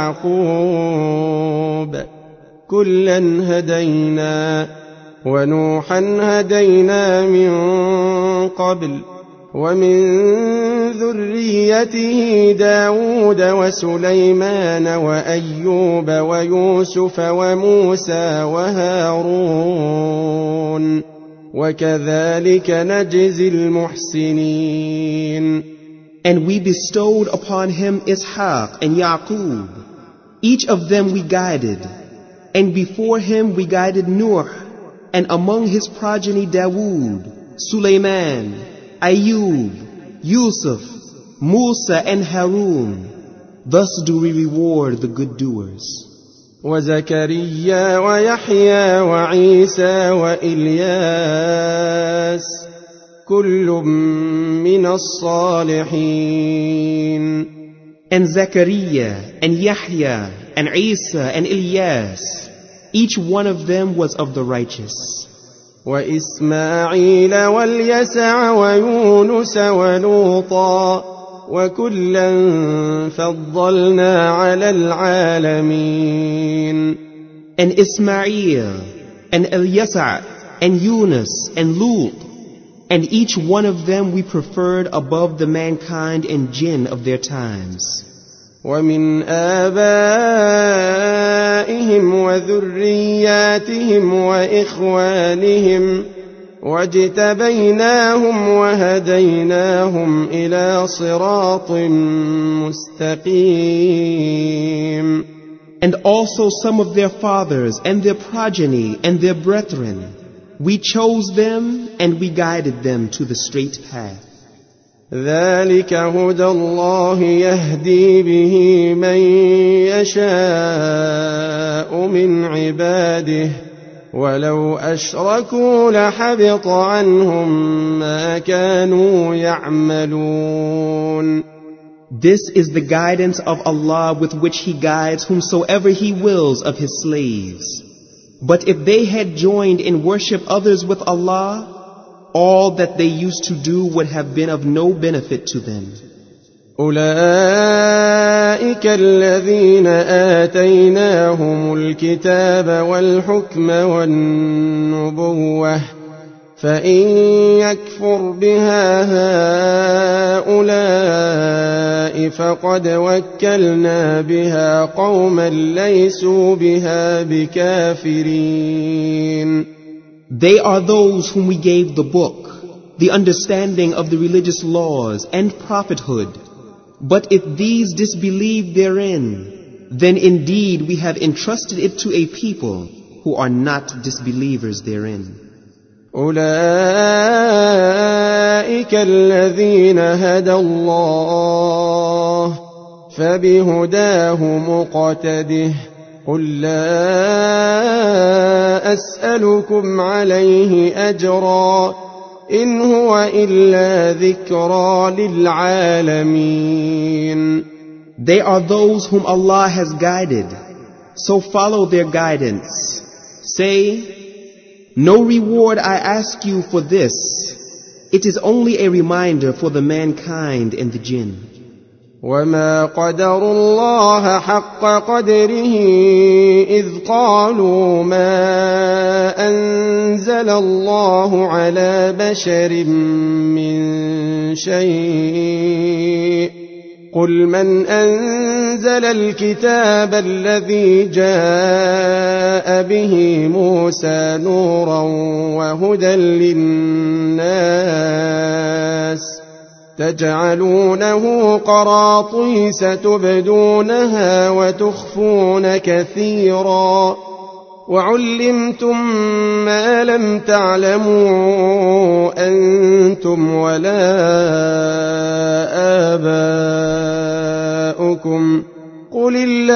ويعقوب كلا هدينا ونوحا هدينا من قبل ومن ذريته داود وسليمان وأيوب ويوسف وموسى وهارون وكذلك نجزي المحسنين. And we bestowed upon him Ishaq and Yaqub. Each of them we guided. And before him we guided Nuh, and among his progeny Dawood, Sulaiman, Ayub, Yusuf, Musa and Harun. Thus do we reward the good doers. وزكريا ويحيى وعيسى وإلياس كل من الصالحين. And Zechariah and Yahya and Isa and Ilyas, each one of them was of the righteous. وإسماعيل واليسع ويونس ولوطا وكلا فضلنا على العالمين. And Ismail and Ilyasa and Yunus and Lut, and each one of them we preferred above the mankind and jinn of their times. ومن آبائهم وذرياتهم وإخوانهم واجتبيناهم وهديناهم إلى صراط مستقيم. And also some of their fathers and their progeny and their brethren. We chose them and we guided them to the straight path. ذلك هدى الله يهدي به من يشاء من عباده ولو أشركوا لحبط عنهم ما كانوا يعملون. This is the guidance of Allah with which He guides whomsoever He wills of His slaves. But if they had joined in worship others with Allah, all that they used to do would have been of no benefit to them. أولئك الذين آتيناهم الكتاب والحكم والنبوة فإن يكفر بها هؤلاء فقد وكلنا بها قوما ليسوا بها بكافرين. They are those whom we gave the book, the understanding of the religious laws and prophethood. But if these disbelieve therein, then indeed we have entrusted it to a people who are not disbelievers therein. أولئك الذين هدى الله فبهداه مقتده قل لا أسألكم عليه أجرا إن هو إلا ذكرى للعالمين. They are those whom Allah has guided, so follow their guidance. Say, no reward I ask you for this. It is only a reminder for the mankind and the jinn. وما قدروا الله حق قدره إذ قالوا ما أنزل الله على بشر من شيء قل من أنزل الكتاب الذي جاء به موسى نورا وهدى للناس تجعلونه قراطيس تبدونها وتخفون كثيرا وعلمتم ما لم تعلموا أنتم ولا آباؤكم قل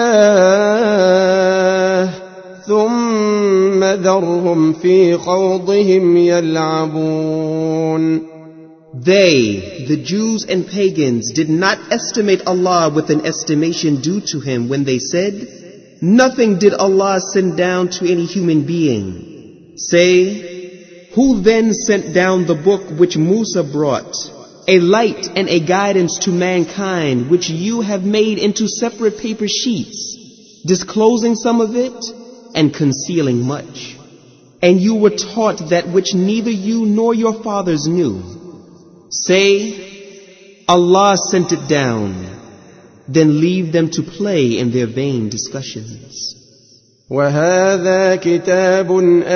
الله ثم ذرهم في خوضهم يلعبون. They, the Jews and pagans, did not estimate Allah with an estimation due to Him when they said, "Nothing did Allah send down to any human being." Say, who then sent down the book which Musa brought, a light and a guidance to mankind, which you have made into separate paper sheets, disclosing some of it and concealing much. And you were taught that which neither you nor your fathers knew. Say, Allah sent it down. Then leave them to play in their vain discussions. وهذا كتاب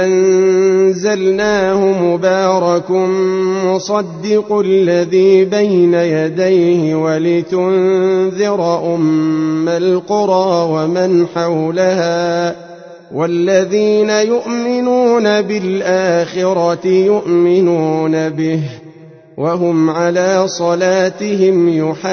أنزلناه مبارك مصدق الذي بين يديه ولتنذر أم القرى ومن حولها والذين يؤمنون بالآخرة يؤمنون به وهم على صلاتهم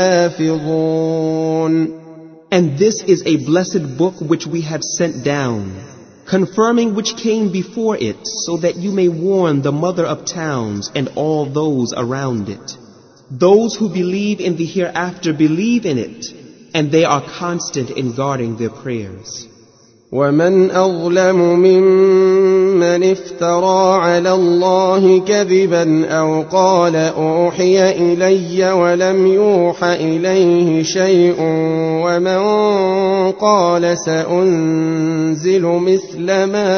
يحافظون. And this is a blessed book which we have sent down, confirming which came before it, so that you may warn the mother of towns and all those around it. Those who believe in the hereafter believe in it, and they are constant in guarding their prayers. ومن أظلم ممن افترى على الله كذبا أو قال أوحي إلي ولم يوح إليه شيء ومن قال سأنزل مثل ما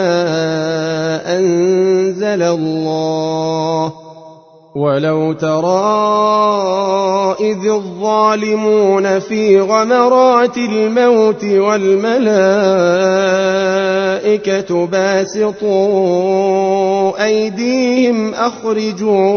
أنزل الله ولو ترى إذ الظالمون في غمرات الموت والملائكة باسطوا أيديهم أخرجوا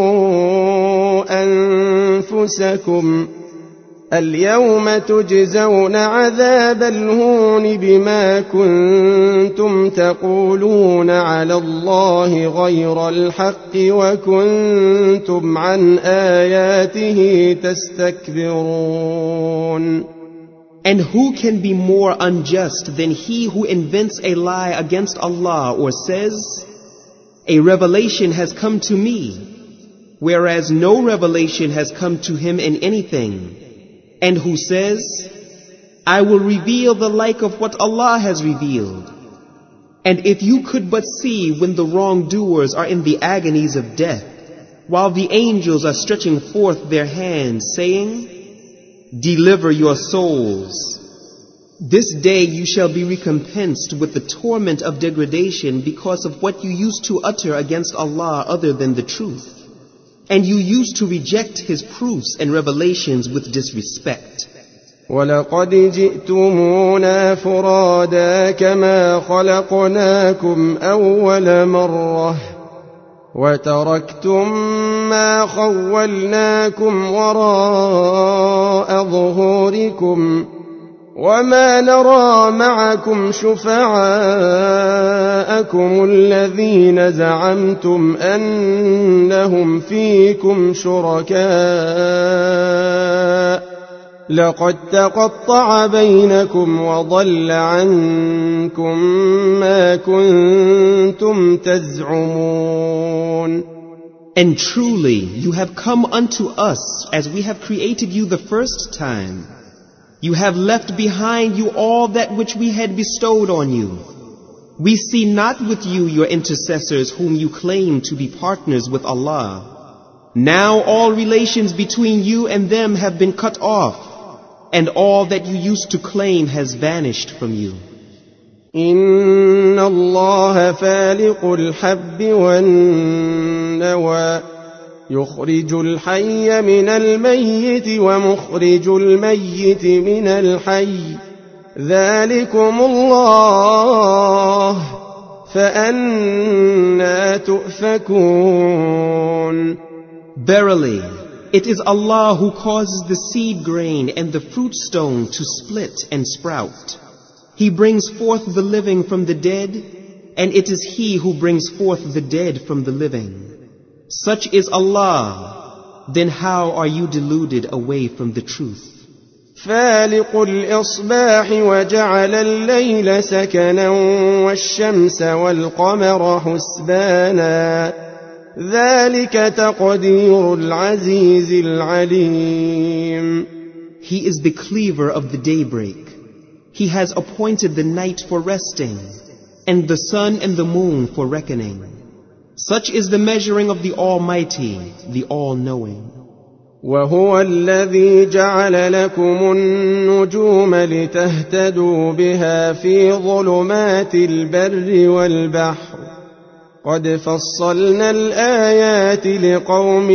أنفسكم اليوم تجزون عذاب الهون بما كنتم تقولون على الله غير الحق وكنتم عن آياته تستكبرون. And who can be more unjust than he who invents a lie against Allah or says, "A revelation has come to me," whereas no revelation has come to him in anything, and who says, "I will reveal the like of what Allah has revealed." And if you could but see when the wrongdoers are in the agonies of death, while the angels are stretching forth their hands, saying, "Deliver your souls." This day you shall be recompensed with the torment of degradation because of what you used to utter against Allah other than the truth. And you used to reject His proofs and revelations with disrespect. وَلَقَدْ جِئْتُمُونَا فُرَادَى كَمَا خَلَقْنَاكُمْ أَوَّلَ مَرَّةٍ وَتَرَكْتُمْ مَا خَوَّلْنَاكُمْ وَرَاءَ ظُهُورِكُمْ وَمَا نَرَى مَعَكُمْ شُفَعَاءَكُمُ الَّذِينَ زَعَمْتُمْ أَنَّهُمْ فِيكُمْ شُرَكَاءُ لَقَدْ تَقَطَّعَ بَيْنَكُمْ وَضَلَّ عَنكُمْ مَا كُنتُمْ تَزْعُمُونَ. And truly you have come unto us as we have created you the first time. You have left behind you all that which we had bestowed on you. We see not with you your intercessors whom you claim to be partners with Allah. Now all relations between you and them have been cut off, and all that you used to claim has vanished from you. إن الله فالق الحب والنوى يخرج الحي من الميت ومخرج الميت من الحي ذلكم الله فأنى تؤفكون. Verily, it is Allah who causes the seed grain and the fruit stone to split and sprout. He brings forth the living from the dead, and it is He who brings forth the dead from the living. Such is Allah. Then how are you deluded away from the truth? فالق الإصباح وجعل الليل سكنا والشمس والقمر حسبانا ذلك تقدير العزيز العليم. He is the cleaver of the daybreak. He has appointed the night for resting, and the sun and the moon for reckoning. Such is the measuring of the Almighty, the All-Knowing. وهو الذي جعل لكم النجوم لتهتدوا بها في ظلمات البر والبحر قد فصلنا الآيات لقوم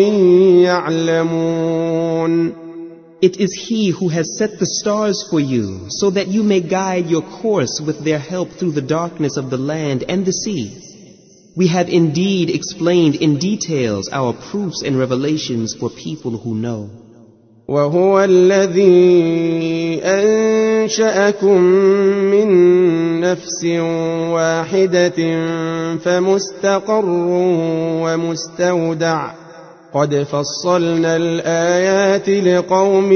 يعلمون. It is He who has set the stars for you, so that you may guide your course with their help through the darkness of the land and the sea. We have indeed explained in details our proofs and revelations for people who know. وهو الذي أنشأكم من نفس واحدة فمستقر ومستودع قد فصلنا الآيات لقوم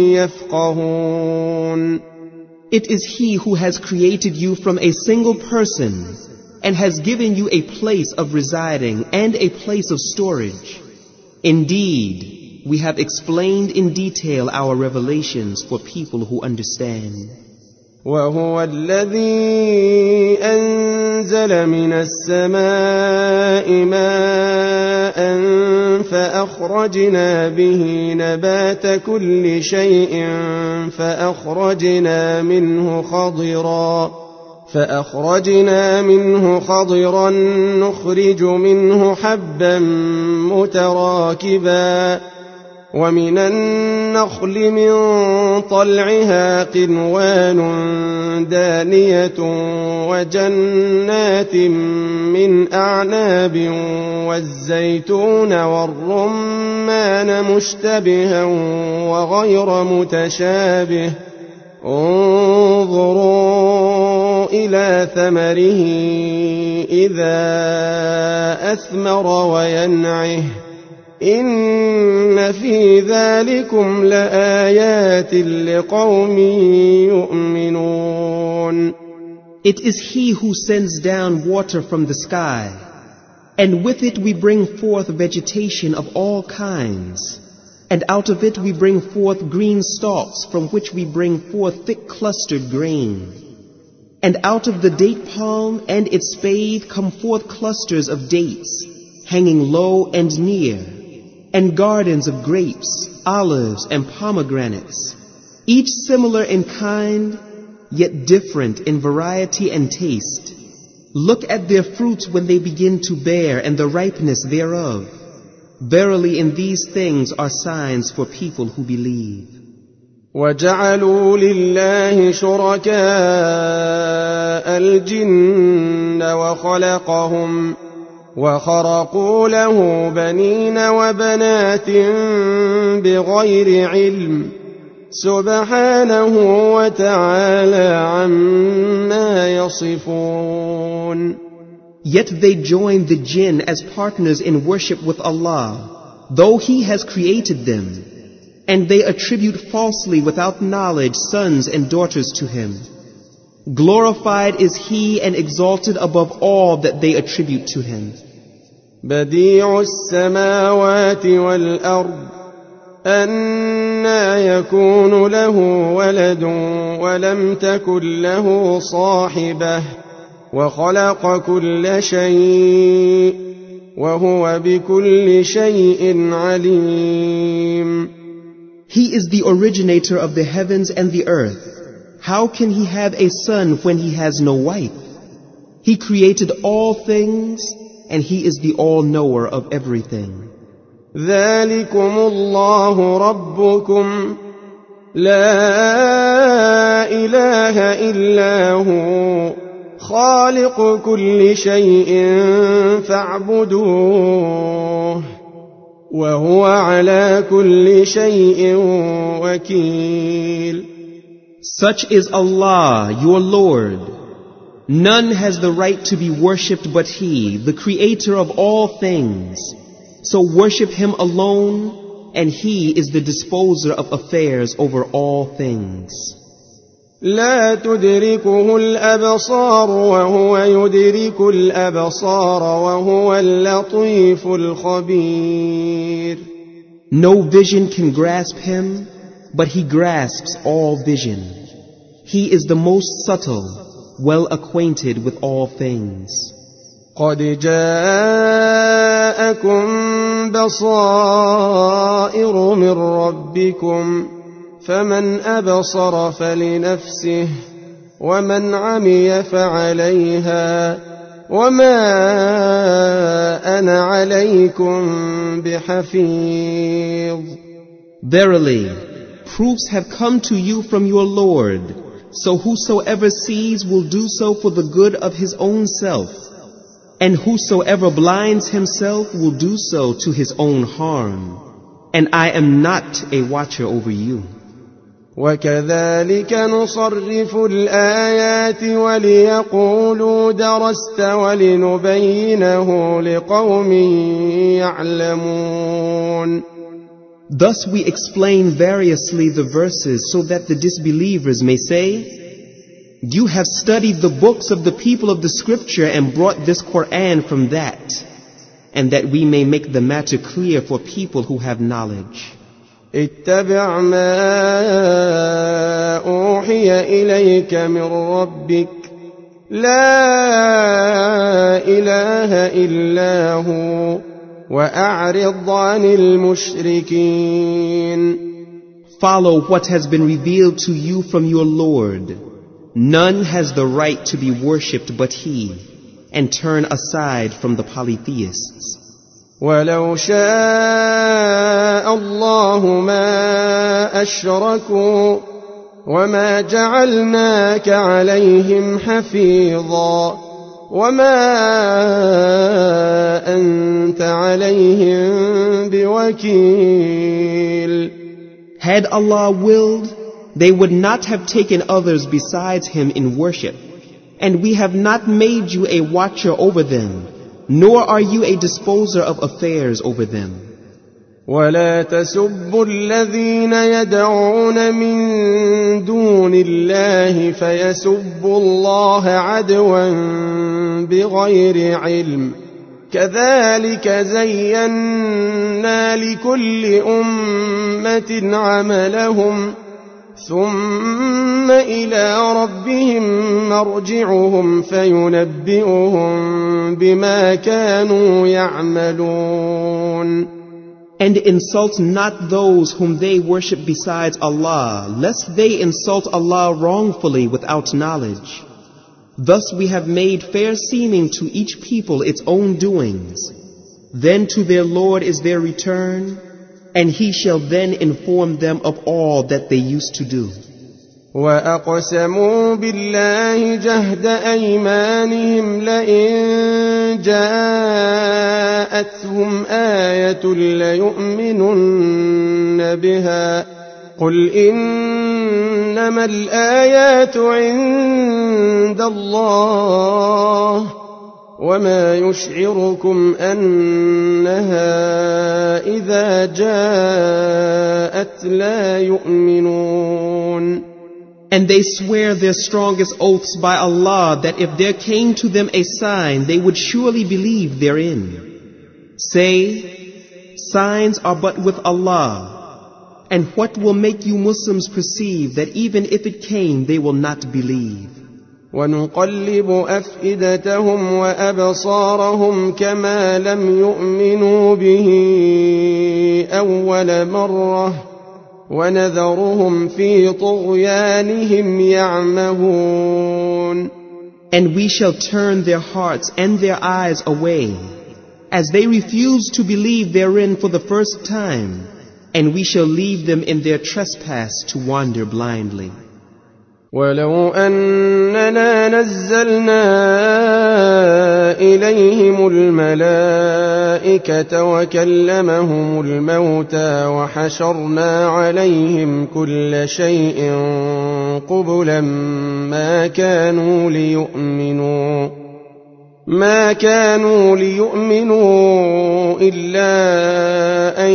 يفقهون. It is He who has created you from a single person and has given you a place of residing and a place of storage. Indeed, we have explained in detail our revelations for people who understand. وهو الذي أنزل من السماء ماء فأخرجنا به نبات كل شيء فأخرجنا منه خضرا نخرج منه حبا متراكبا ومن النخل من طلعها قنوان دانية وجنات من أعناب والزيتون والرمان مشتبها وغير متشابه انظروا إلى ثمره إذا أثمر وينعه إن في ذلكم لآيات لقوم يؤمنون. It is He who sends down water from the sky, and with it we bring forth vegetation of all kinds, and out of it we bring forth green stalks from which we bring forth thick clustered grain. And out of the date palm and its spathe come forth clusters of dates, hanging low and near, and gardens of grapes, olives, and pomegranates, each similar in kind, yet different in variety and taste. Look at their fruits when they begin to bear and the ripeness thereof. Verily in these things are signs for people who believe. وَجَعَلُوا لِلَّهِ شُرَكَاءَ الْجِنَّ وَخَلَقَهُمْ وَخَرَقُوا لَهُ بَنِينَ وَبَنَاتٍ بِغَيْرِ عِلْمٍ سُبْحَانَهُ وَتَعَالَى عَمَّا يَصِفُونَ. Yet they join the jinn as partners in worship with Allah, though He has created them, and they attribute falsely without knowledge sons and daughters to Him. Glorified is He and exalted above all that they attribute to Him. بديع السماوات والأرض أنى يكون له ولد ولم تكن له صاحبة وخلق كل شيء وهو بكل شيء عليم. He is the originator of the heavens and the earth. How can He have a son when He has no wife? He created all things, and He is the all-knower of everything. ذلكم الله ربكم لا إله إلا هو خالق كل شيء فاعبدوه وهو على كل شيء وكيل. Such is Allah, your Lord. None has the right to be worshipped but He, the Creator of all things. So worship Him alone, and He is the disposer of affairs over all things. لا تدركه الأبصار وهو يدرك الأبصار وهو اللطيف الخبير. No vision can grasp Him, but He grasps all vision. He is the most subtle, well acquainted with all things. قد جاءكم بصائر من ربكم فمن أبصر فلنفسه ومن عمي فعليها وما أنا عليكم بحفيظ. Verily, proofs have come to you from your Lord, so whosoever sees will do so for the good of his own self, and whosoever blinds himself will do so to his own harm, and I am not a watcher over you. وكذلك نصرف الآيات وليقولوا درست ولنبينه لقوم يعلمون. Thus we explain variously the verses so that the disbelievers may say, you have studied the books of the people of the scripture and brought this Quran from that, and that we may make the matter clear for people who have knowledge. اتبع ما أوحي إليك من ربك لا إله إلا هو وأعرض عن المشركين. Follow what has been revealed to you from your Lord. None has the right to be worshipped but He, and turn aside from the polytheists. ولو شاء الله ما أشركوا وما جعلناك عليهم حفيظا وما أنت عليهم بوكيل. Had Allah willed, they would not have taken others besides Him in worship, and we have not made you a watcher over them, nor are you a disposer of affairs over them. ولا تسبوا الذين يدعون من دون الله فيسبوا الله عدوا بغير علم كذلك زينا لكل أمة عملهم ثم إلى ربهم مرجعهم فينبئهم بما كانوا يعملون. And insult not those whom they worship besides Allah, lest they insult Allah wrongfully without knowledge. Thus we have made fair seeming to each people its own doings. Then to their Lord is their return, and He shall then inform them of all that they used to do. وأقسموا بالله جهد أيمانهم لئن جاءتهم آية ليؤمنن بها قل إنما الآيات عند الله وما يشعركم أنها إذا جاءت لا يؤمنون. And they swear their strongest oaths by Allah that if there came to them a sign, they would surely believe therein. Say, signs are but with Allah. And what will make you Muslims perceive that even if it came, they will not believe? ونقلب أفئدتهم وأبصارهم كما لم يؤمنوا به أول مرة وَنَذَرُهُمْ فِي طُغْيَانِهِمْ يَعْمَهُونَ. And we shall turn their hearts and their eyes away, as they refuse to believe therein for the first time, and we shall leave them in their trespass to wander blindly. ولو أننا نزلنا إليهم الملائكة وكلمهم الموتى وحشرنا عليهم كل شيء قبلا ما كانوا ليؤمنوا إلا أن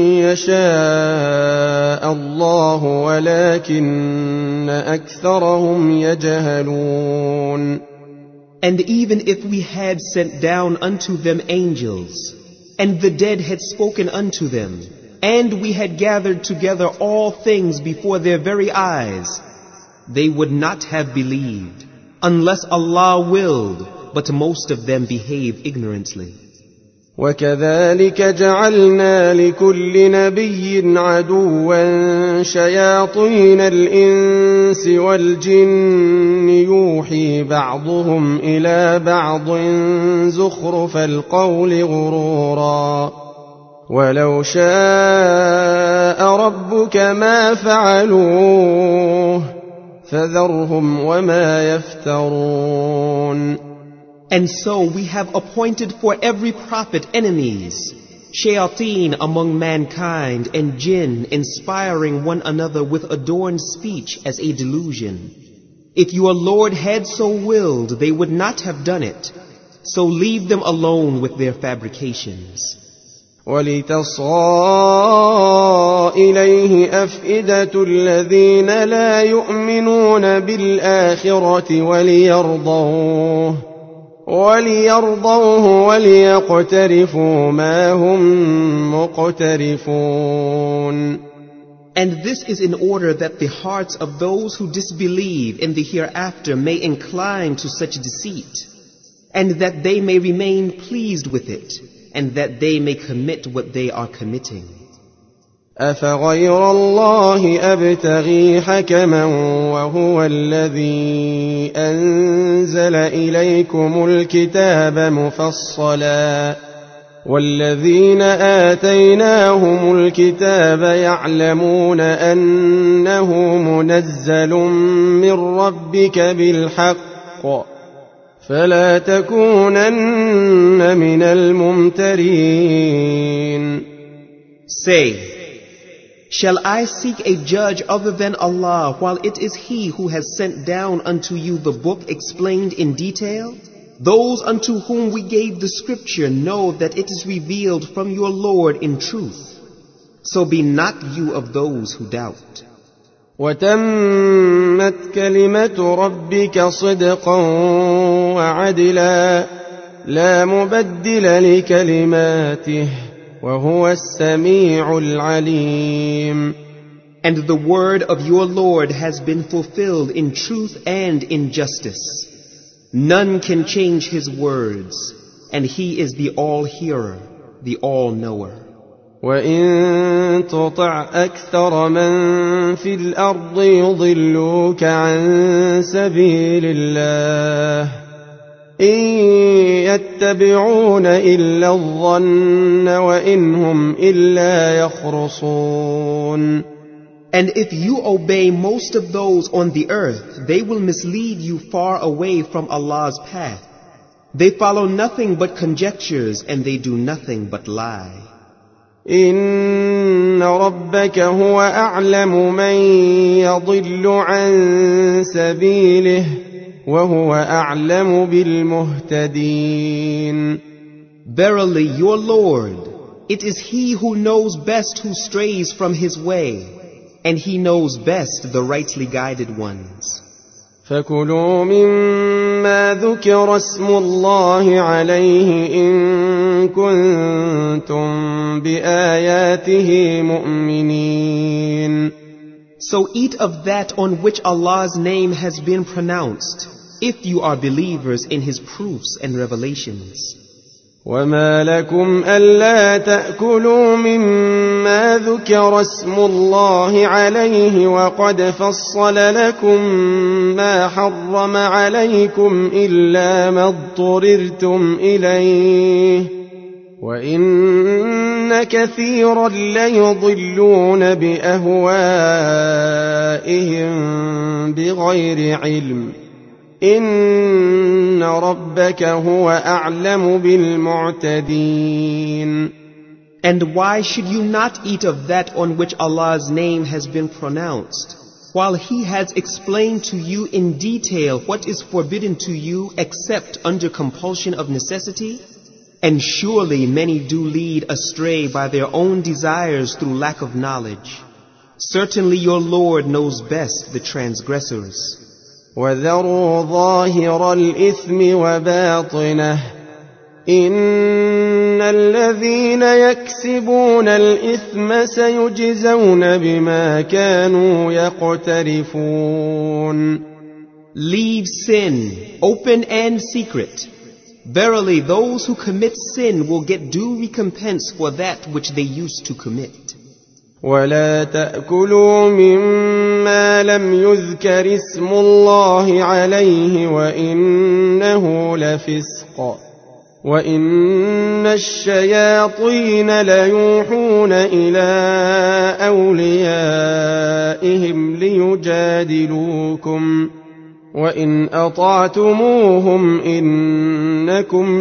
يشاء الله ولكن أكثرهم يجهلون. And even if we had sent down unto them angels, and the dead had spoken unto them, and we had gathered together all things before their very eyes, they would not have believed, unless Allah willed, but most of them behave ignorantly. وكذلك جعلنا لكل نبي عدوا شياطين الإنس والجن يوحي بعضهم إلى بعض زخرف القول غرورا ولو شاء ربك ما فعلوه فذرهم وما يفترون. And so we have appointed for every prophet enemies, shayateen among mankind and jinn inspiring one another with adorned speech as a delusion. If your Lord had so willed, they would not have done it. So leave them alone with their fabrications. وَلِتَصْغَىٰ إِلَيْهِ أَفْئِدَةُ الَّذِينَ لَا يُؤْمِنُونَ بِالْآخِرَةِ وليرضوه وليقترفوا ما هم مقترفون. And this is in order that the hearts of those who disbelieve in the hereafter may incline to such deceit, and that they may remain pleased with it, and that they may commit what they are committing. أفغير الله أبتغي حكما وهو الذي أنزل إليكم الكتاب مفصلا والذين آتيناهم الكتاب يعلمون أنه منزل من ربك بالحق فلا تكونن من الممترين. Say, shall I seek a judge other than Allah while it is He who has sent down unto you the book explained in detail? Those unto whom we gave the scripture know that it is revealed from your Lord in truth. So be not you of those who doubt. وَتَمَّتْ كَلِمَةُ رَبِّكَ صِدْقًا وَعَدْلًا لَا مُبَدِّلَ لِكَلِمَاتِهِ وَهُوَ السَّمِيعُ الْعَلِيمُ. And the word of your Lord has been fulfilled in truth and in justice. None can change His words, and He is the all-hearer, the all-knower. وَإِن تُطِعْ أَكْثَرَ مَن فِي الْأَرْضِ يُضِلُّوكَ عَن سَبِيلِ اللَّهِ إِن يَتَّبِعُونَ إِلَّا الظَّنَّ وَإِنْ هُمْ إِلَّا يَخْرُصُونَ. And if you obey most of those on the earth, they will mislead you far away from Allah's path. They follow nothing but conjectures, and they do nothing but lie. إِنَّ رَبَّكَ هُوَ أَعْلَمُ مَن يَضِلُّ عَن سَبِيلِهِ وَهُوَ أَعْلَمُ بِالْمُهْتَدِينَ. Verily, your Lord, it is He who knows best who strays from His way, and He knows best the rightly guided ones. فَكُلُوا مِمَّا ذُكِرَ اسْمُ اللَّهِ عَلَيْهِ إِن كُنتُم بِآيَاتِهِ مُؤْمِنِينَ. So eat of that on which Allah's name has been pronounced, if you are believers in His proofs and revelations. وَمَا لَكُمْ أَلَّا تَأْكُلُوا مِمَّا ذُكِرَ اسْمُ اللَّهِ عَلَيْهِ وَقَدْ فَصَّلَ لَكُم مَّا حَرَّمَ عَلَيْكُمْ إِلَّا مَا اضْطُرِرْتُمْ إِلَيْهِ وَإِنَّ كَثِيرًا لَّيُضِلُّونَ بِأَهْوَائِهِم بِغَيْرِ عِلْمٍ إِنَّ رَبَّكَ هُوَ أَعْلَمُ بِالْمُعْتَدِينَ. And why should you not eat of that on which Allah's name has been pronounced, while he has explained to you in detail what is forbidden to you except under compulsion of necessity? And surely many do lead astray by their own desires through lack of knowledge. Certainly your Lord knows best the transgressors. وَذَرُوا ظَاهِرَ الْإِثْمِ وَبَاطِنَهُ إِنَّ الَّذِينَ يَكْسِبُونَ الْإِثْمَ سَيُجْزَوْنَ بِمَا كَانُوا يَقْتَرِفُونَ. Leave sin, open and secret. Verily, those who commit sin will get due recompense for that which they used to commit. ولا تأكلوا مما لم يذكر اسم الله عليه وإنه لفسق وإن الشياطين ليوحون إلى أوليائهم ليجادلوكم وإن أطعتموهم إنكم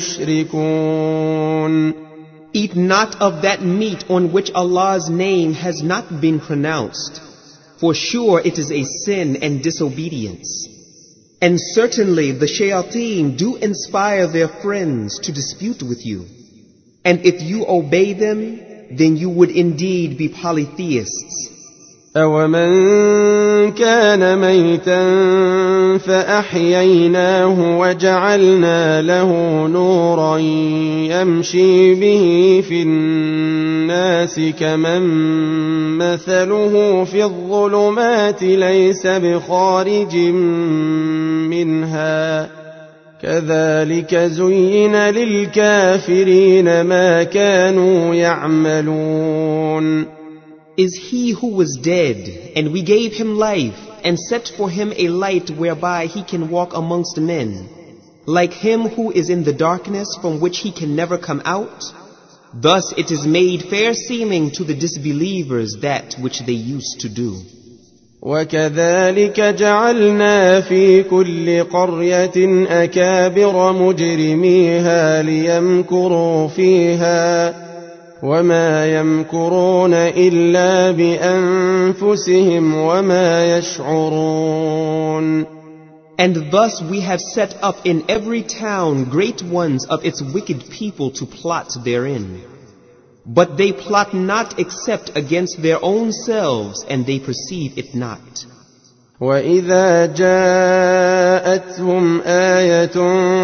لمشركون. Eat not of that meat on which Allah's name has not been pronounced, for sure it is a sin and disobedience. And certainly the shayateen do inspire their friends to dispute with you. And if you obey them, then you would indeed be polytheists. أَوَمَنْ كَانَ مَيْتًا فَأَحْيَيْنَاهُ وَجَعَلْنَا لَهُ نُورًا يَمْشِي بِهِ فِي النَّاسِ كَمَنْ مَثَلُهُ فِي الظُّلُمَاتِ لَيْسَ بِخَارِجٍ مِنْهَا كَذَلِكَ زُيِّنَ لِلْكَافِرِينَ مَا كَانُوا يَعْمَلُونَ. Is he who was dead, and we gave him life, and set for him a light whereby he can walk amongst men, like him who is in the darkness from which he can never come out? Thus it is made fair seeming to the disbelievers that which they used to do. وَكَذَلِكَ جَعَلْنَا فِي كُلِّ قَرْيَةٍ أَكَابِرَ مُجْرِمِيهَا لِيَمْكُرُوا فِيهَا وَمَا يَمْكُرُونَ إِلَّا بِأَنفُسِهِمْ وَمَا يَشْعُرُونَ. And thus we have set up in every town great ones of its wicked people to plot therein. But they plot not except against their own selves, and they perceive it not. وَإِذَا جَاءَتْهُمْ آيَةٌ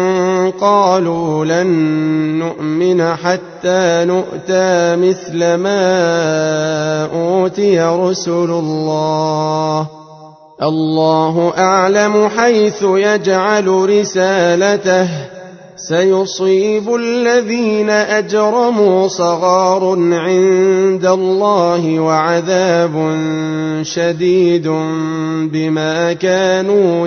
قَالُوا لَن نُّؤْمِنَ حَتَّى نُؤْتَىٰ مِثْلَ مَا أُوتِيَ رُسُلُ اللَّهِ اللَّهُ أَعْلَمُ حَيْثُ يَجْعَلُ رِسَالَتَهُ سيصيب الذين أجرموا صغار عند الله وعذاب شديد بما كانوا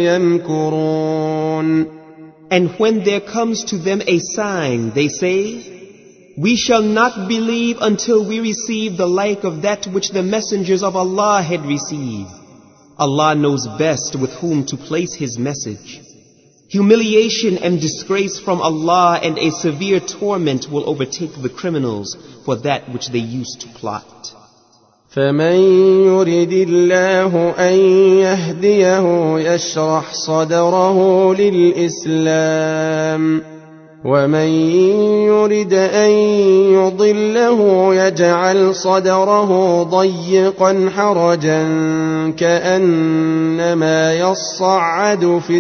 يمكرون. And when there comes to them a sign, they say, we shall not believe until we receive the like of that which the messengers of Allah had received. Allah knows best with whom to place His message. Humiliation and disgrace from Allah and a severe torment will overtake the criminals for that which they used to plot. فَمَن يُرِدِ اللَّهُ أَن يَهْدِيَهُ يَشْرَحْ صَدْرَهُ لِلْإِسْلَامِ وَمَن يُرِدْ أَن يُضِلَّهُ يَجْعَلْ صَدْرَهُ ضَيِّقًا حَرَجًا كَأَنَّمَا يَصَّعَّدُ فِي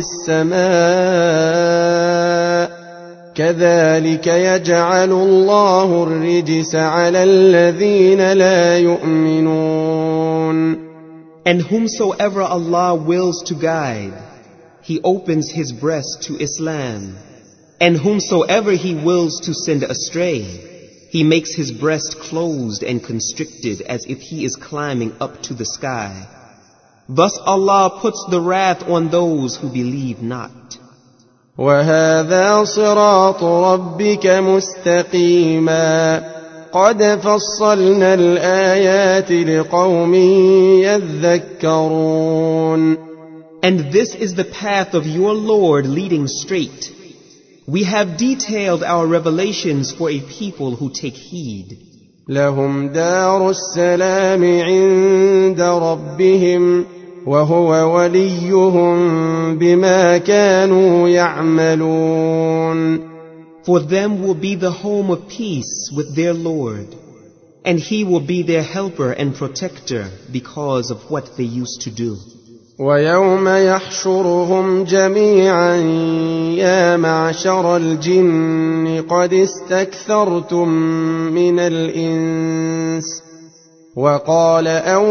السَّمَاءِ كَذَلِكَ يَجْعَلُ اللَّهُ الرِّجْسَ عَلَى الَّذِينَ لَا يُؤْمِنُونَ. And whomsoever Allah wills to guide, He opens his breast to Islam. And whomsoever He wills to send astray, He makes his breast closed and constricted as if he is climbing up to the sky. Thus Allah puts the wrath on those who believe not. وَهَذَا صِرَاطُ رَبِّكَ مُسْتَقِيمًا قَدْ فَصَّلْنَا الْآيَاتِ لِقَوْمٍ يَذَّكَّرُونَ. And this is the path of your Lord leading straight. We have detailed our revelations for a people who take heed. لهم دار السلام عند ربهم وهو وليهم بما كانوا يعملون. For them will be the home of peace with their Lord, and He will be their helper and protector because of what they used to do. ويوم يحشرهم جميعا يا معشر الجن قد استكثرتم من الإنس وقال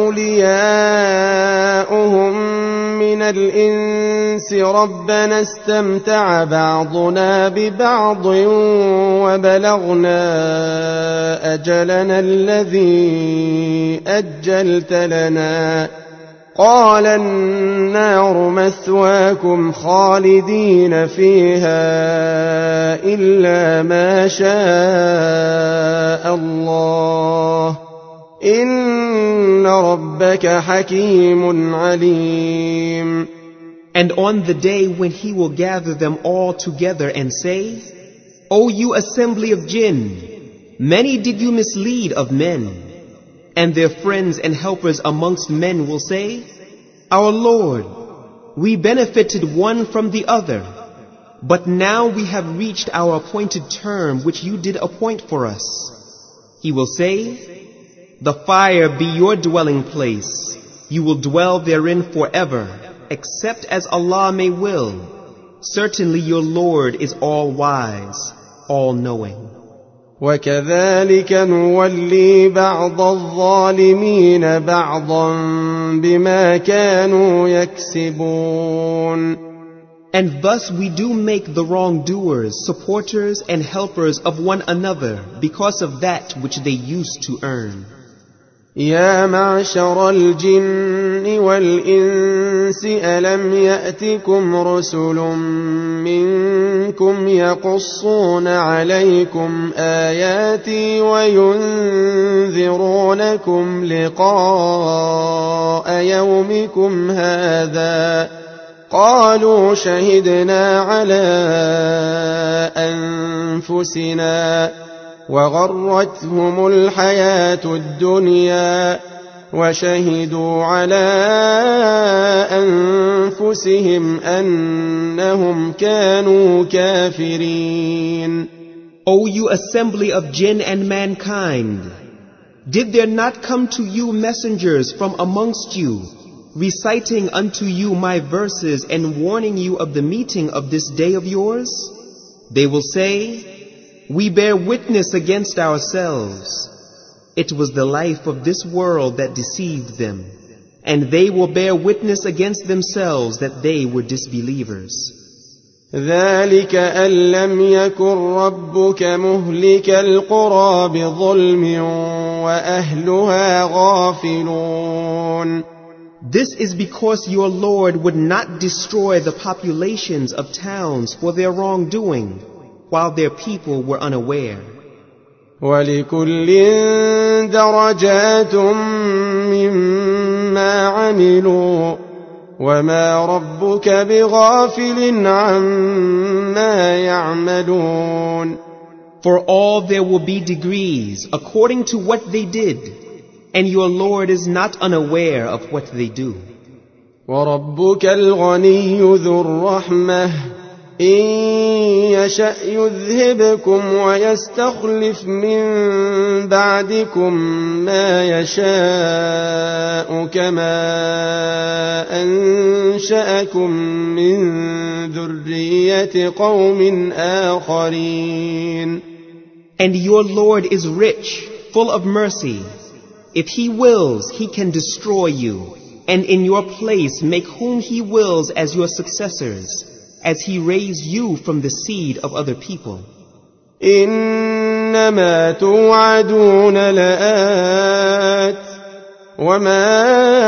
أولياؤهم من الإنس ربنا استمتع بعضنا ببعض وبلغنا أجلنا الذي أجلت لنا قال النار مثواكم خالدين فيها إلا ما شاء الله إن ربك حكيم عليم. And on the day when He will gather them all together and say, O you assembly of jinn, many did you mislead of men. And their friends and helpers amongst men will say, Our Lord, we benefited one from the other, but now we have reached our appointed term which you did appoint for us. He will say, The fire be your dwelling place. You will dwell therein forever, except as Allah may will. Certainly your Lord is all-wise, all-knowing. وكذلك نولي بعض الظالمين بعضا بما كانوا يكسبون. And thus we do make the wrongdoers supporters and helpers of one another because of that which they used to earn. يا معشر الجن والإنس ألم يأتكم رسل منكم يقصون عليكم آياتي وينذرونكم لقاء يومكم هذا قالوا شهدنا على أنفسنا وغرتهم الحياة الدنيا وشهدوا على أنفسهم أنهم كانوا كافرين. O you assembly of jinn and mankind, did there not come to you messengers from amongst you, reciting unto you my verses and warning you of the meeting of this day of yours? They will say, We bear witness against ourselves. It was the life of this world that deceived them, and they will bear witness against themselves that they were disbelievers. ذلك أن لم يكن ربك مهلك القرى بظلم وأهلها غافلون. This is because your Lord would not destroy the populations of towns for their wrongdoing, while their people were unaware. وَلِكُلٍّ دَرَجَاتٌ مِّمَّا عَمِلُوا وَمَا رَبُّكَ بِغَافِلٍ عَمَّا يَعْمَلُونَ. For all there will be degrees according to what they did, and your Lord is not unaware of what they do. وَرَبُّكَ الْغَنِيُّ ذُو الرَّحْمَةِ إن يشأ يذهبكم ويستخلف من بعدكم ما يشاء كما أنشأكم من ذرية قوم آخرين. And your Lord is rich, full of mercy. If He wills, He can destroy you, and in your place make whom He wills as your successors, as He raised you from the seed of other people. إنما توعدون لآت وما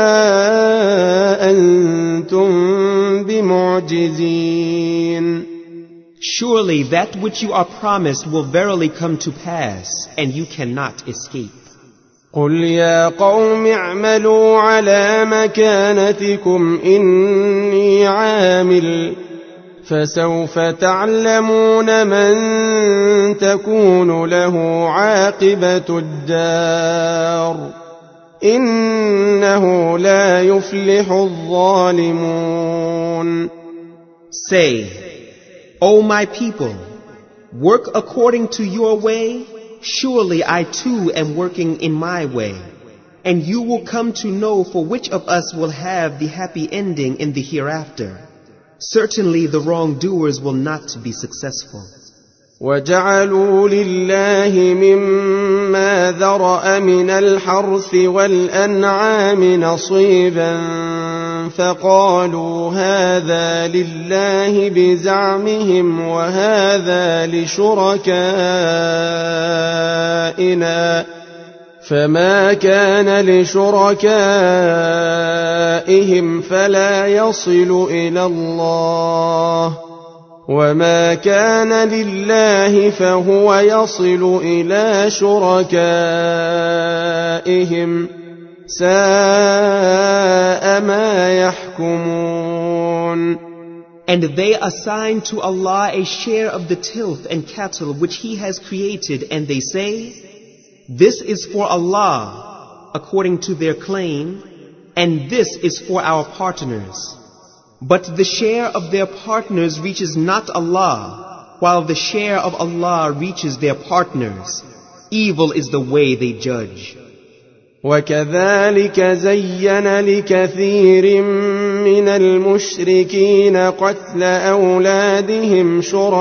أنتم بمعجزين. Surely that which you are promised will verily come to pass, and you cannot escape. قل يا قوم اعملوا على مكانتكم إني عامل فسوف تعلمون من تكون له عاقبة الدار إنه لا يفلح الظالمون. Say, O my people, work according to your way. Surely I too am working in my way. And you will come to know for which of us will have the happy ending in the hereafter. Certainly the wrongdoers will not be successful. وجعلوا لله مما ذرأ من الحرث والأنعام نصيبا فقالوا هذا لله بزعمهم وهذا لشركائنا فما كان لشركائهم فلا يصل إلى الله وما كان لله فهو يصل إلى شركائهم ساء ما يحكمون. And they assign to Allah a share of the tilth and cattle which He has created, and they say, this is for Allah, according to their claim, and this is for our partners. But the share of their partners reaches not Allah, while the share of Allah reaches their partners. Evil is the way they judge. وكذلك زين لكثير من المشركين قتل أولادهم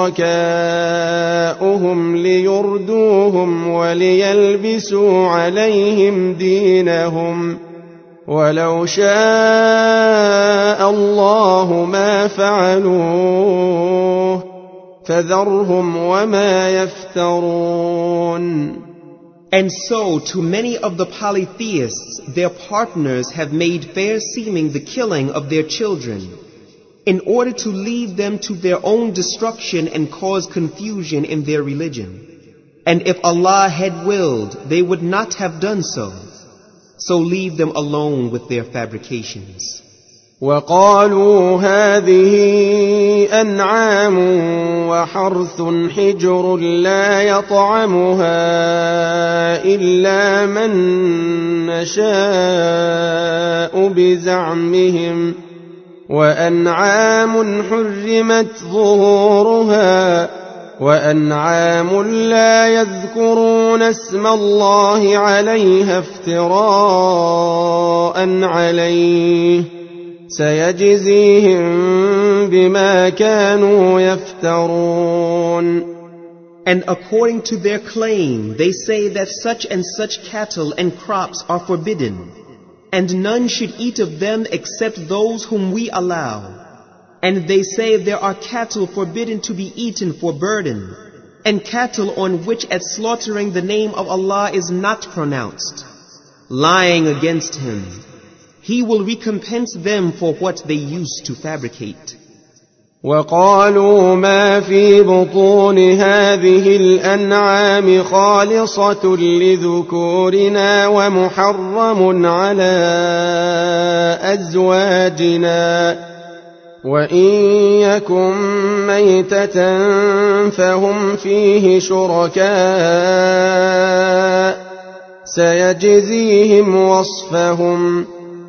شركاؤهم ليردوهم وليلبسوا عليهم دينهم ولو شاء الله ما فعلوه فذرهم وما يفترون. And so to many of the polytheists, their partners have made fair seeming the killing of their children, in order to lead them to their own destruction and cause confusion in their religion. And if Allah had willed, they would not have done so. So leave them alone with their fabrications. وقالوا هذه أنعام وحرث حجر لا يطعمها إلا من نشاء بزعمهم وأنعام حرمت ظهورها وأنعام لا يذكرون اسم الله عليها افتراء عليه سيجزيهم بما كانوا يفترون. And according to their claim, they say that such and such cattle and crops are forbidden, and none should eat of them except those whom we allow. And they say there are cattle forbidden to be eaten for burden, and cattle on which at slaughtering the name of Allah is not pronounced. Lying against Him, He will recompense them for what they used to fabricate. وقالوا ما في بطون هذه الأنعام خالصة لذكورنا ومحرم على أزواجنا وإن يكن ميتة فهم فيه شركاء سيجزيهم وصفهم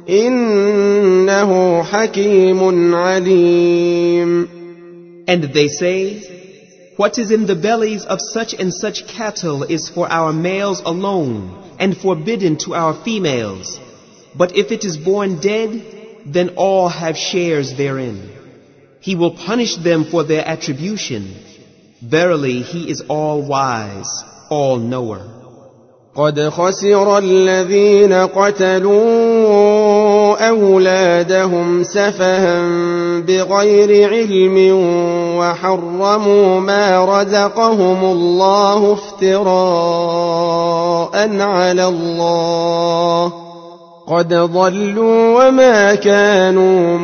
إنه حكيم عليم. And they say, what is in the bellies of such and such cattle is for our males alone and forbidden to our females. But if it is born dead, then all have shares therein. He will punish them for their attribution. Verily, He is all wise, all knower. قد خسر الذين قتلوا أولادهم سفها بغير علم وحرموا ما رزقهم الله افتراء على الله قد ضلوا وما كانوا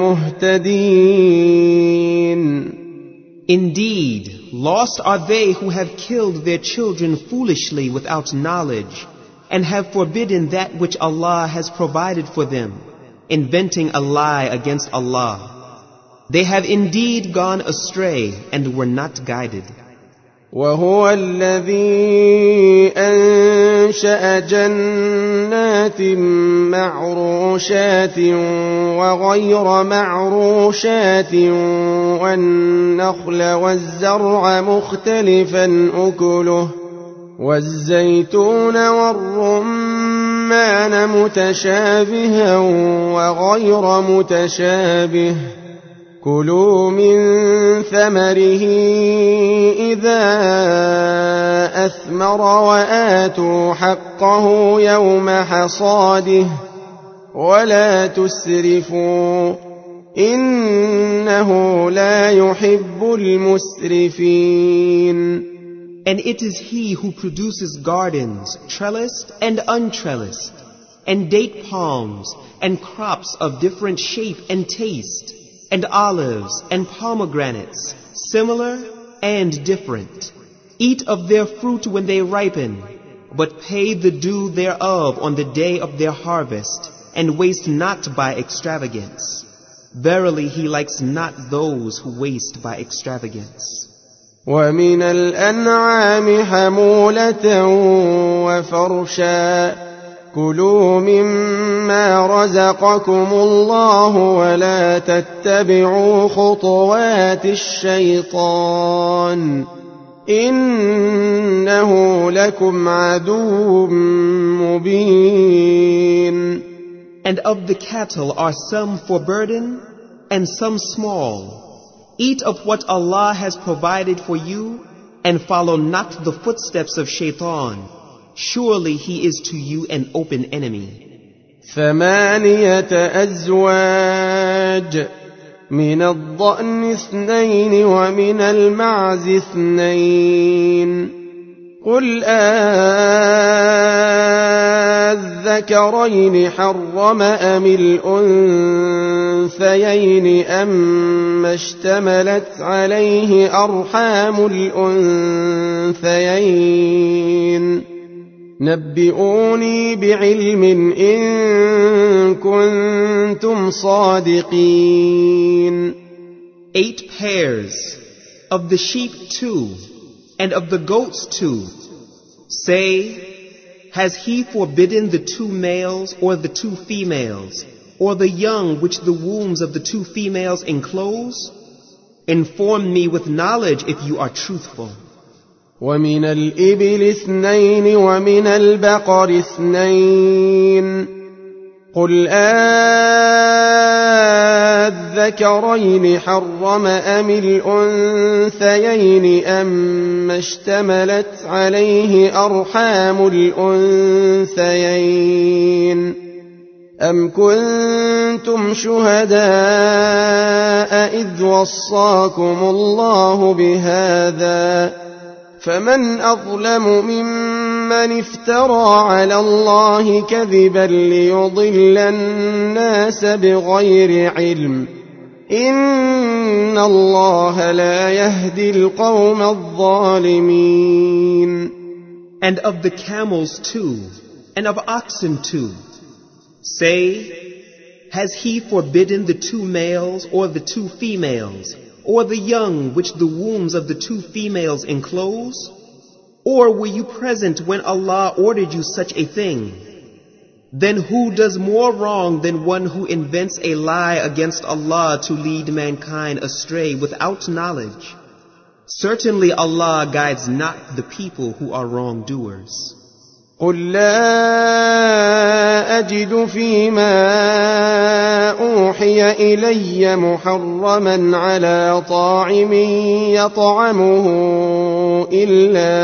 مهتدين. Indeed, lost are they who have killed their children foolishly without knowledge, and have forbidden that which Allah has provided for them, inventing a lie against Allah. They have indeed gone astray and were not guided. وهو الذي أنشأ جنات معروشات وغير معروشات والنخل والزرع مختلفا أكله والزيتون والرمان متشابها وغير متشابه كلوا من ثمره إذا أثمر وآتوا حقه يوم حصاده ولا تسرفوا إنه لا يحب المسرفين. And it is He who produces gardens, trellised and untrellised, and date palms, and crops of different shape and taste, and olives and pomegranates, similar and different. Eat of their fruit when they ripen, but pay the due thereof on the day of their harvest, and waste not by extravagance. Verily He likes not those who waste by extravagance. ومن الأنعام حمولة وفرشا كلوا مما رزقكم الله ولا تتبعوا خطوات الشيطان إنه لكم عدو مبين. And of the cattle are some for burden and some small. Eat of what Allah has provided for you, and follow not the footsteps of shaitan. Surely he is to you an open enemy. 8 أزواج من الضأن 2 ومن المعز 2 قل أذكرين حرم أم الأنثيين أما اشتملت عليه أرحام الأنثيين نبئوني بعلم إن كنتم صادقين. 8 pairs, of the sheep 2, and of the goats 2. Say, has He forbidden the 2 males or the 2 females, or the young which the wombs of the 2 females enclose? Inform me with knowledge if you are truthful. ومن الإبل 2 ومن البقر 2 قل أذكرين حرم أم الأنثيين أما اشتملت عليه أرحام الأنثيين أم كنتم شهداء إذ وصاكم الله بهذا فمن أظلم ممن افترى على الله كذبا ليضل الناس بغير علم إن الله لا يهدي القوم الظالمين. And of the camels 2, and of oxen 2. Say, has He forbidden the 2 males or the 2 females, or the young which the wombs of the 2 females enclose? Or were you present when Allah ordered you such a thing? Then who does more wrong than one who invents a lie against Allah to lead mankind astray without knowledge? Certainly Allah guides not the people who are wrongdoers. قل لا أجد فيما أوحي إلي محرما على طاعم يطعمه إلا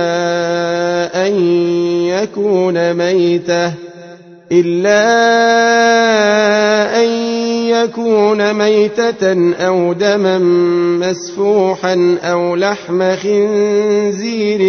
أن يكون ميتة أو دما مسفوحا أو لحم خنزير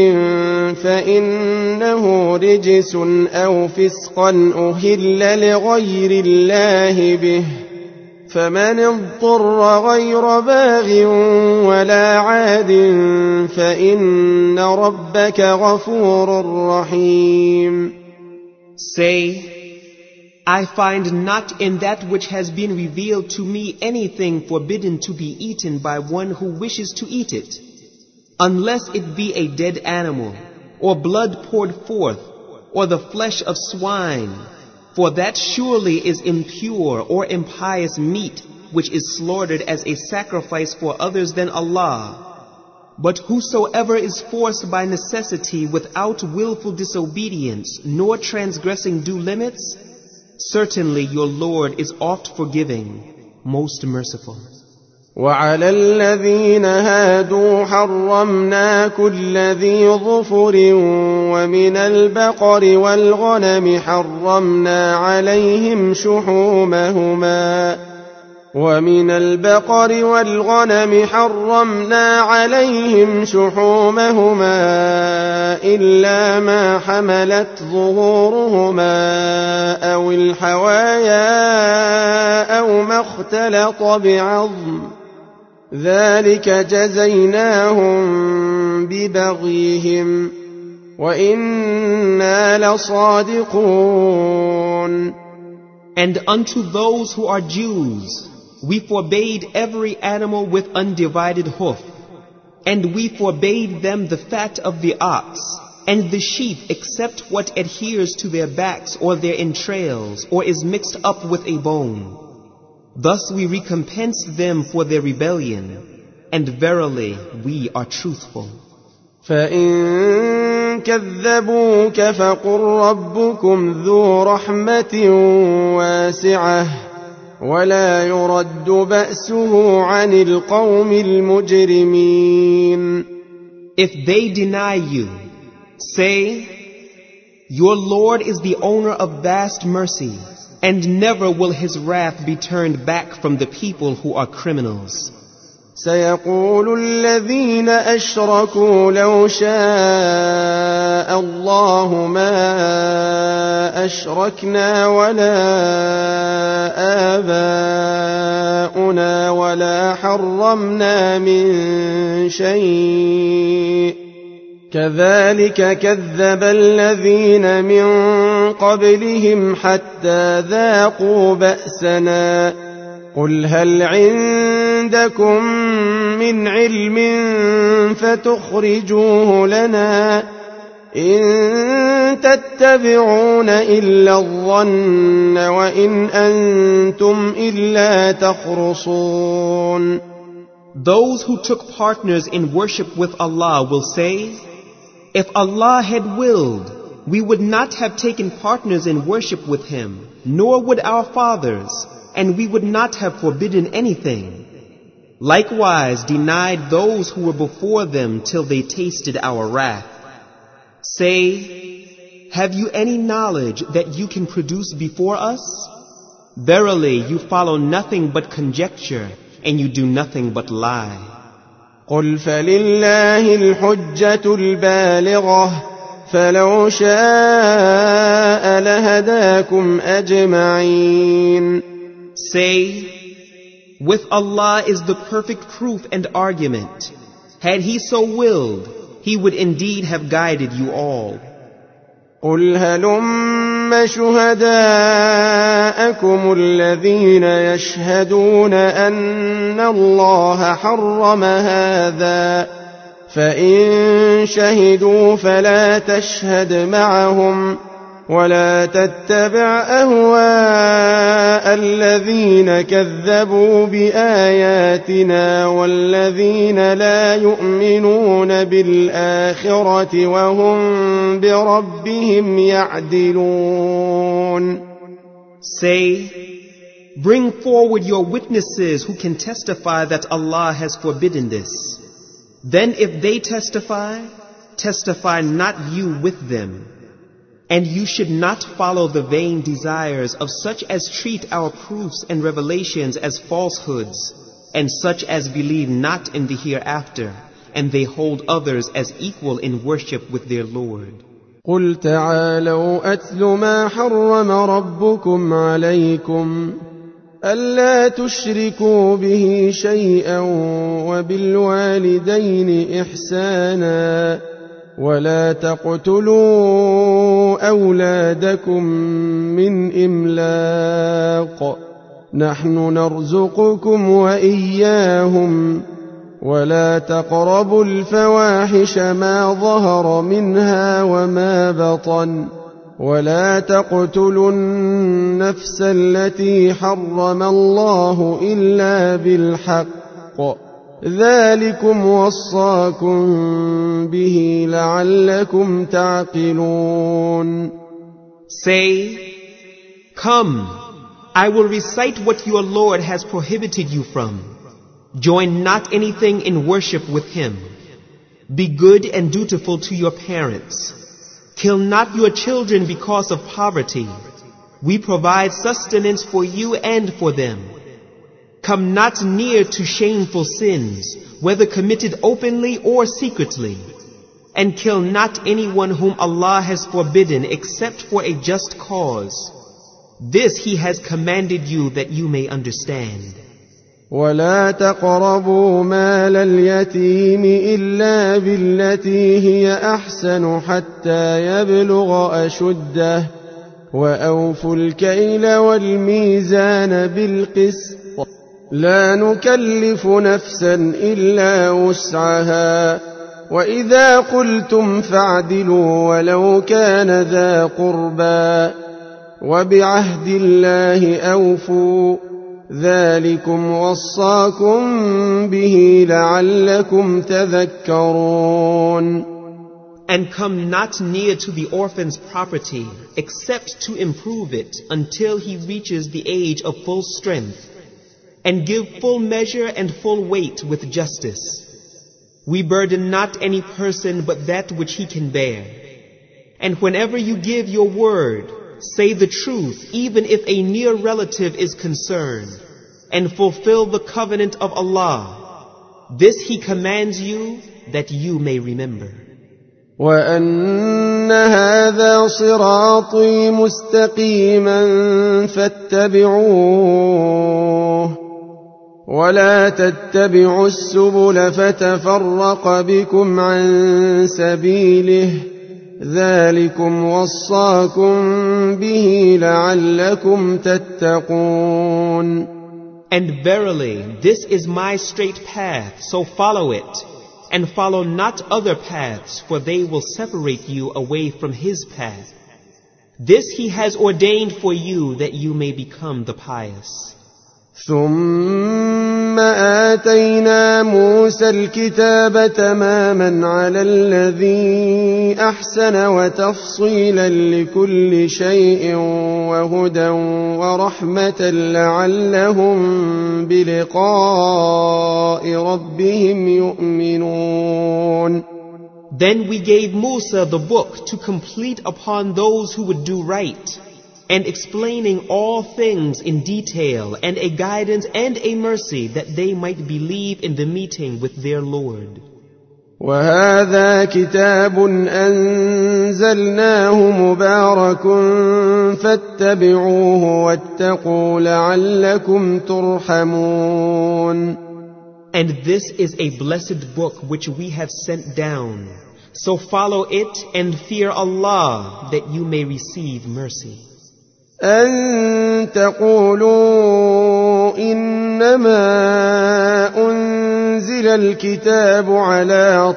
فإنه رجس أو فسقا أهل لغير الله به فمن اضطر غير باغ ولا عاد فإن ربك غفور رحيم. Say, I find not in that which has been revealed to me anything forbidden to be eaten by one who wishes to eat it, unless it be a dead animal, or blood poured forth, or the flesh of swine, for that surely is impure or impious meat, which is slaughtered as a sacrifice for others than Allah. But whosoever is forced by necessity without willful disobedience, nor transgressing due limits, certainly your Lord is oft forgiving, most merciful. وعلى الذين هادوا حرمنا كل ذي ظفر ومن البقر والغنم حرمنا عليهم شحومهما إلا ما حملت ظهورهما أو الحوايا أو ما اختلط بعظم ذلك جزيناهم ببغيهم وإنا لصادقون. And unto those who are Jews, we forbade every animal with undivided hoof, and we forbade them the fat of the ox, and the sheep except what adheres to their backs or their entrails, or is mixed up with a bone. Thus we recompensed them for their rebellion, and verily we are truthful. فإن كذبوك فقل ربكم ذو رحمة واسعة ولا يرد بأسه عن القوم المجرمين. If they deny you, say, your Lord is the owner of vast mercy, and never will his wrath be turned back from the people who are criminals. سيقول الذين أشركوا لو شاء الله ما أشركنا ولا آباؤنا ولا حرمنا من شيء كذلك كذب الذين من قبلهم حتى ذاقوا بأسنا قل هل عندكم من علم فتخرجوه لنا إن تتبعون إلا الظن وإن أنتم إلا تخرصون. Those who took partners in worship with Allah will say, if Allah had willed, we would not have taken partners in worship with Him, nor would our fathers, and we would not have forbidden anything. Likewise denied those who were before them till they tasted our wrath. Say, have you any knowledge that you can produce before us? Verily you follow nothing but conjecture, and you do nothing but lie. قل فلله الحجة البالغة فلو شاء لهداكم أجمعين. Say, with Allah is the perfect proof and argument. Had He so willed, He would indeed have guided you all. قل هلم شهداءكم الذين يشهدون أن الله حرم هذا فإن شهدوا فلا تشهد معهم ولا تتبع أهواء الذين كذبوا بآياتنا والذين لا يؤمنون بالآخرة وهم بربهم يعدلون. Say, bring forward your witnesses who can testify that Allah has forbidden this. Then if they testify, testify not you with them. And you should not follow the vain desires of such as treat our proofs and revelations as falsehoods, and such as believe not in the hereafter, and they hold others as equal in worship with their Lord. قل تعالوا أتل ما حرم ربكم عليكم ألا تشركوا به شيئا وبالوالدين إحسانا ولا تقتلوا أولادكم من إملاق نحن نرزقكم وإياهم ولا تقربوا الفواحش ما ظهر منها وما بطن ولا تقتلوا النفس التي حرم الله إلا بالحق ذلكم وصاكم به لعلكم تعقلون. Say, come, I will recite what your Lord has prohibited you from. Join not anything in worship with him. Be good and dutiful to your parents. Kill not your children because of poverty. We provide sustenance for you and for them. Come not near to shameful sins, whether committed openly or secretly. And kill not anyone whom Allah has forbidden except for a just cause. This he has commanded you that you may understand. ولا تقربوا مال اليتيم إلا بالتي هي أحسن حتى يبلغ أشده وأوفوا الكيل والميزان بالقسط لا نكلف نفسا إلا وسعها وإذا قلتم فاعدلوا ولو كان ذا قربى وبعهد الله أوفوا ذلكم وصاكم به لعلكم تذكرون. And come not near to the orphan's property except to improve it until he reaches the age of full strength, and give full measure and full weight with justice. We burden not any person but that which he can bear. And whenever you give your word, say the truth even if a near relative is concerned, and fulfill the covenant of Allah. This he commands you that you may remember. وأن هذا صراطي مستقيما فاتبعوه ولا تتبعوا السبل فتفرق بكم عن سبيله ذلكم وصاكم به لعلكم تتقون. And verily, this is my straight path, so follow it, and follow not other paths, for they will separate you away from his path. This he has ordained for you that you may become the pious. ثم آتينا موسى الكتاب تماما على الذي أحسن وتفصيلا لكل شيء وهدى ورحمة لعلهم بلقاء ربهم يؤمنون. Then we gave Musa the book to complete upon those who would do right, and explaining all things in detail, and a guidance and a mercy that they might believe in the meeting with their Lord. وهذا كتاب أنزلناه مبارك فاتبعوه واتقوا لعلكم ترحمون. And this is a blessed book which we have sent down. So follow it and fear Allah that you may receive mercy. أن تقولوا إنما أنزل الكتاب على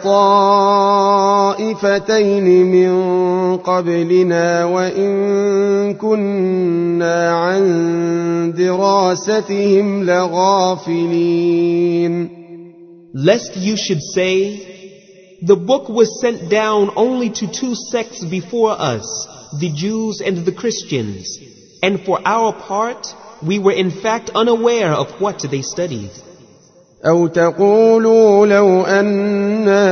طائفتين من قبلنا وإن كنا عن دراستهم لغافلين. Lest you should say, the book was sent down only to two sects before us, the Jews and the Christians, and for our part, we were in fact unaware of what they studied. أو تقولوا لو أنا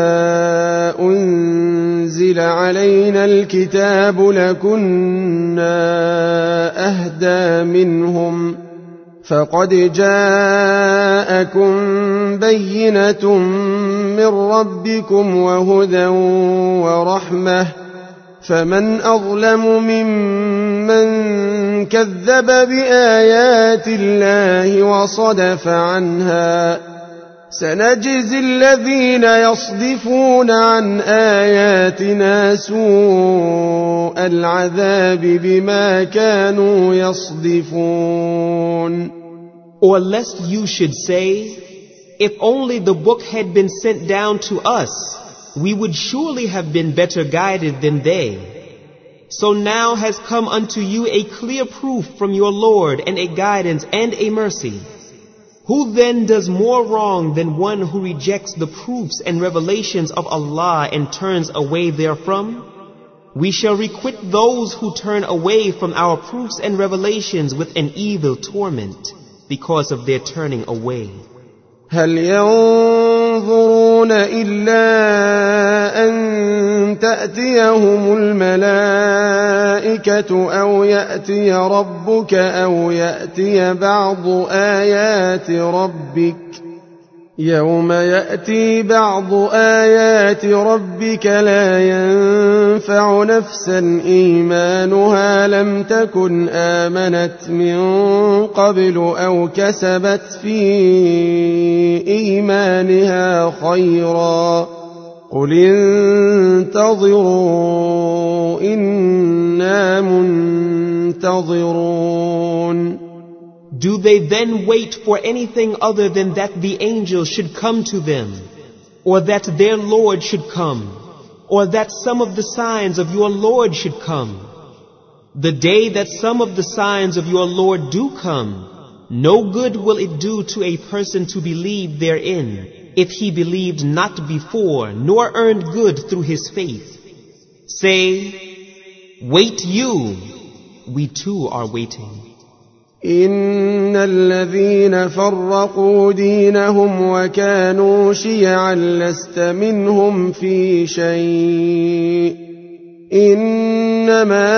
أنزل علينا الكتاب لكنا أهدى منهم فقد جاءكم بينة من ربكم وهدى ورحمة فمن أظلم ممن كذب بآيات الله وصدف عنها سنجزي الذين يصدفون عن آياتنا سوء العذاب بما كانوا يصدفون. Or lest you should say, if only the book had been sent down to us, we would surely have been better guided than they. So now has come unto you a clear proof from your Lord and a guidance and a mercy. Who then does more wrong than one who rejects the proofs and revelations of Allah and turns away therefrom? We shall requite those who turn away from our proofs and revelations with an evil torment because of their turning away. هل ينظرون إلا أن تأتيهم الملائكة أو يأتي ربك أو يأتي بعض آيات ربك يوم يأتي بعض آيات ربك لا ينفع نفسا إيمانها لم تكن آمنت من قبل أو كسبت في إيمانها خيرا قل انتظروا إنا منتظرون. Do they then wait for anything other than that the angel should come to them, or that their Lord should come, or that some of the signs of your Lord should come? The day that some of the signs of your Lord do come, no good will it do to a person to believe therein, if he believed not before, nor earned good through his faith. Say, wait you, we too are waiting. إن الذين فرقوا دينهم وكانوا شيعا لست منهم في شيء إنما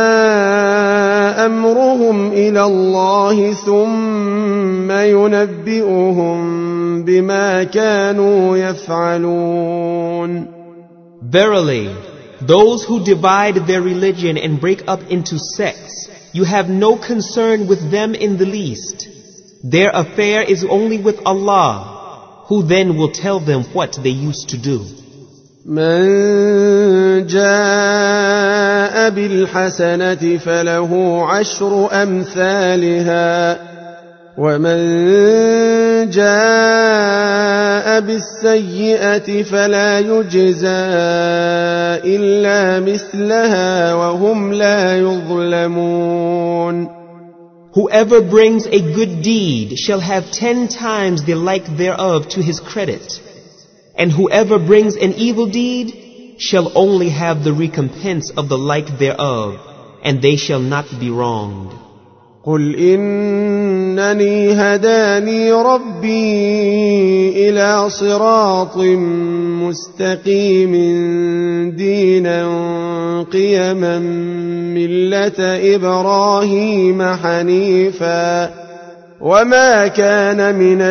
أمرهم إلى الله ثم ينبئهم بما كانوا يفعلون. Verily, those who divide their religion and break up into sects, you have no concern with them in the least. Their affair is only with Allah, who then will tell them what they used to do. من جاء بالحسنة فله عشر أمثالها ومن جاء بالسيئة فلا يجزى إلا مثلها وهم لا يظلمون. Whoever brings a good deed shall have 10 times the like thereof to his credit, and whoever brings an evil deed shall only have the recompense of the like thereof, and they shall not be wronged. قل إنني هداني ربي إلى صراط مستقيم دينا قيما ملة إبراهيم حنيفا وما كان من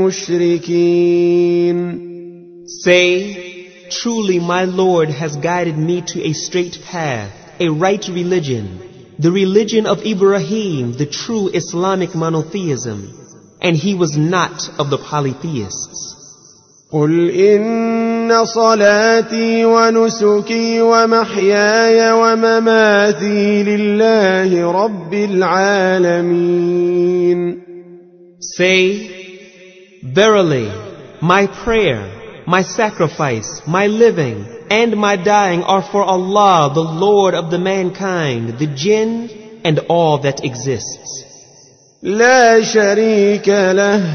المشركين. Say, truly my Lord has guided me to a straight path, a right religion, the religion of Ibrahim, the true Islamic monotheism, and he was not of the polytheists. قل إن صلاتي ونسكي ومحياي ومماتي لله رب العالمين. Say, verily, my prayer, my sacrifice, my living, and my dying are for Allah, the Lord of the mankind, the jinn, and all that exists. لا شريك له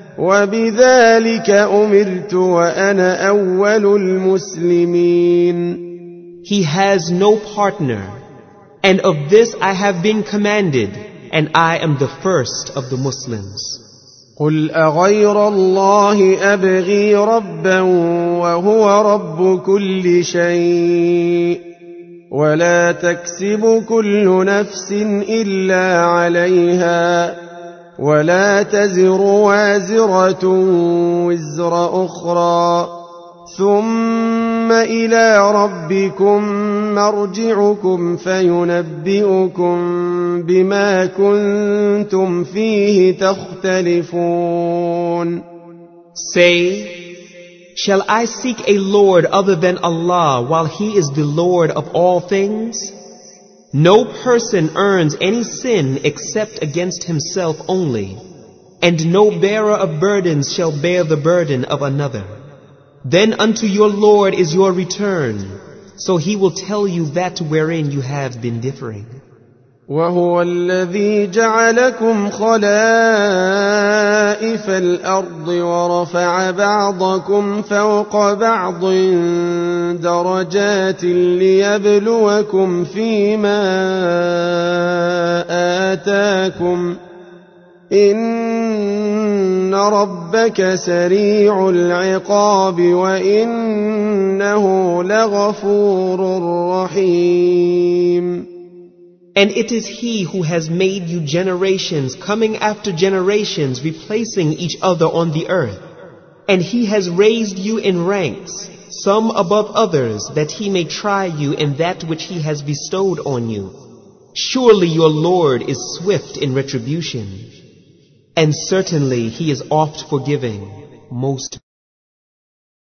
وبذلك أمرت وأنا أول المسلمين. He has no partner, and of this I have been commanded, and I am the first of the Muslims. قل أغير الله أبغي ربا وهو رب كل شيء ولا تكسب كل نفس إلا عليها ولا تزر وازرة وزر أخرى ثم إلى ربكم مرجعكم فينبئكم بما كنتم فيه تختلفون. Say, shall I seek a Lord other than Allah while He is the Lord of all things? No person earns any sin except against himself only. and no bearer of burdens shall bear the burden of another. Then unto your Lord is your return, so He will tell you that wherein you have been differing. وهو الذي جعلكم خلائف الأرض ورفع بعضكم فوق بعض درجات ليبلوكم فيما آتاكم إن ربك سريع العقاب وإنه لغفور رحيم. And it is He who has made you generations coming after generations, replacing each other on the earth. And He has raised you in ranks, some above others, that He may try you in that which He has bestowed on you. Surely your Lord is swift in retribution, and certainly He is oft forgiving, most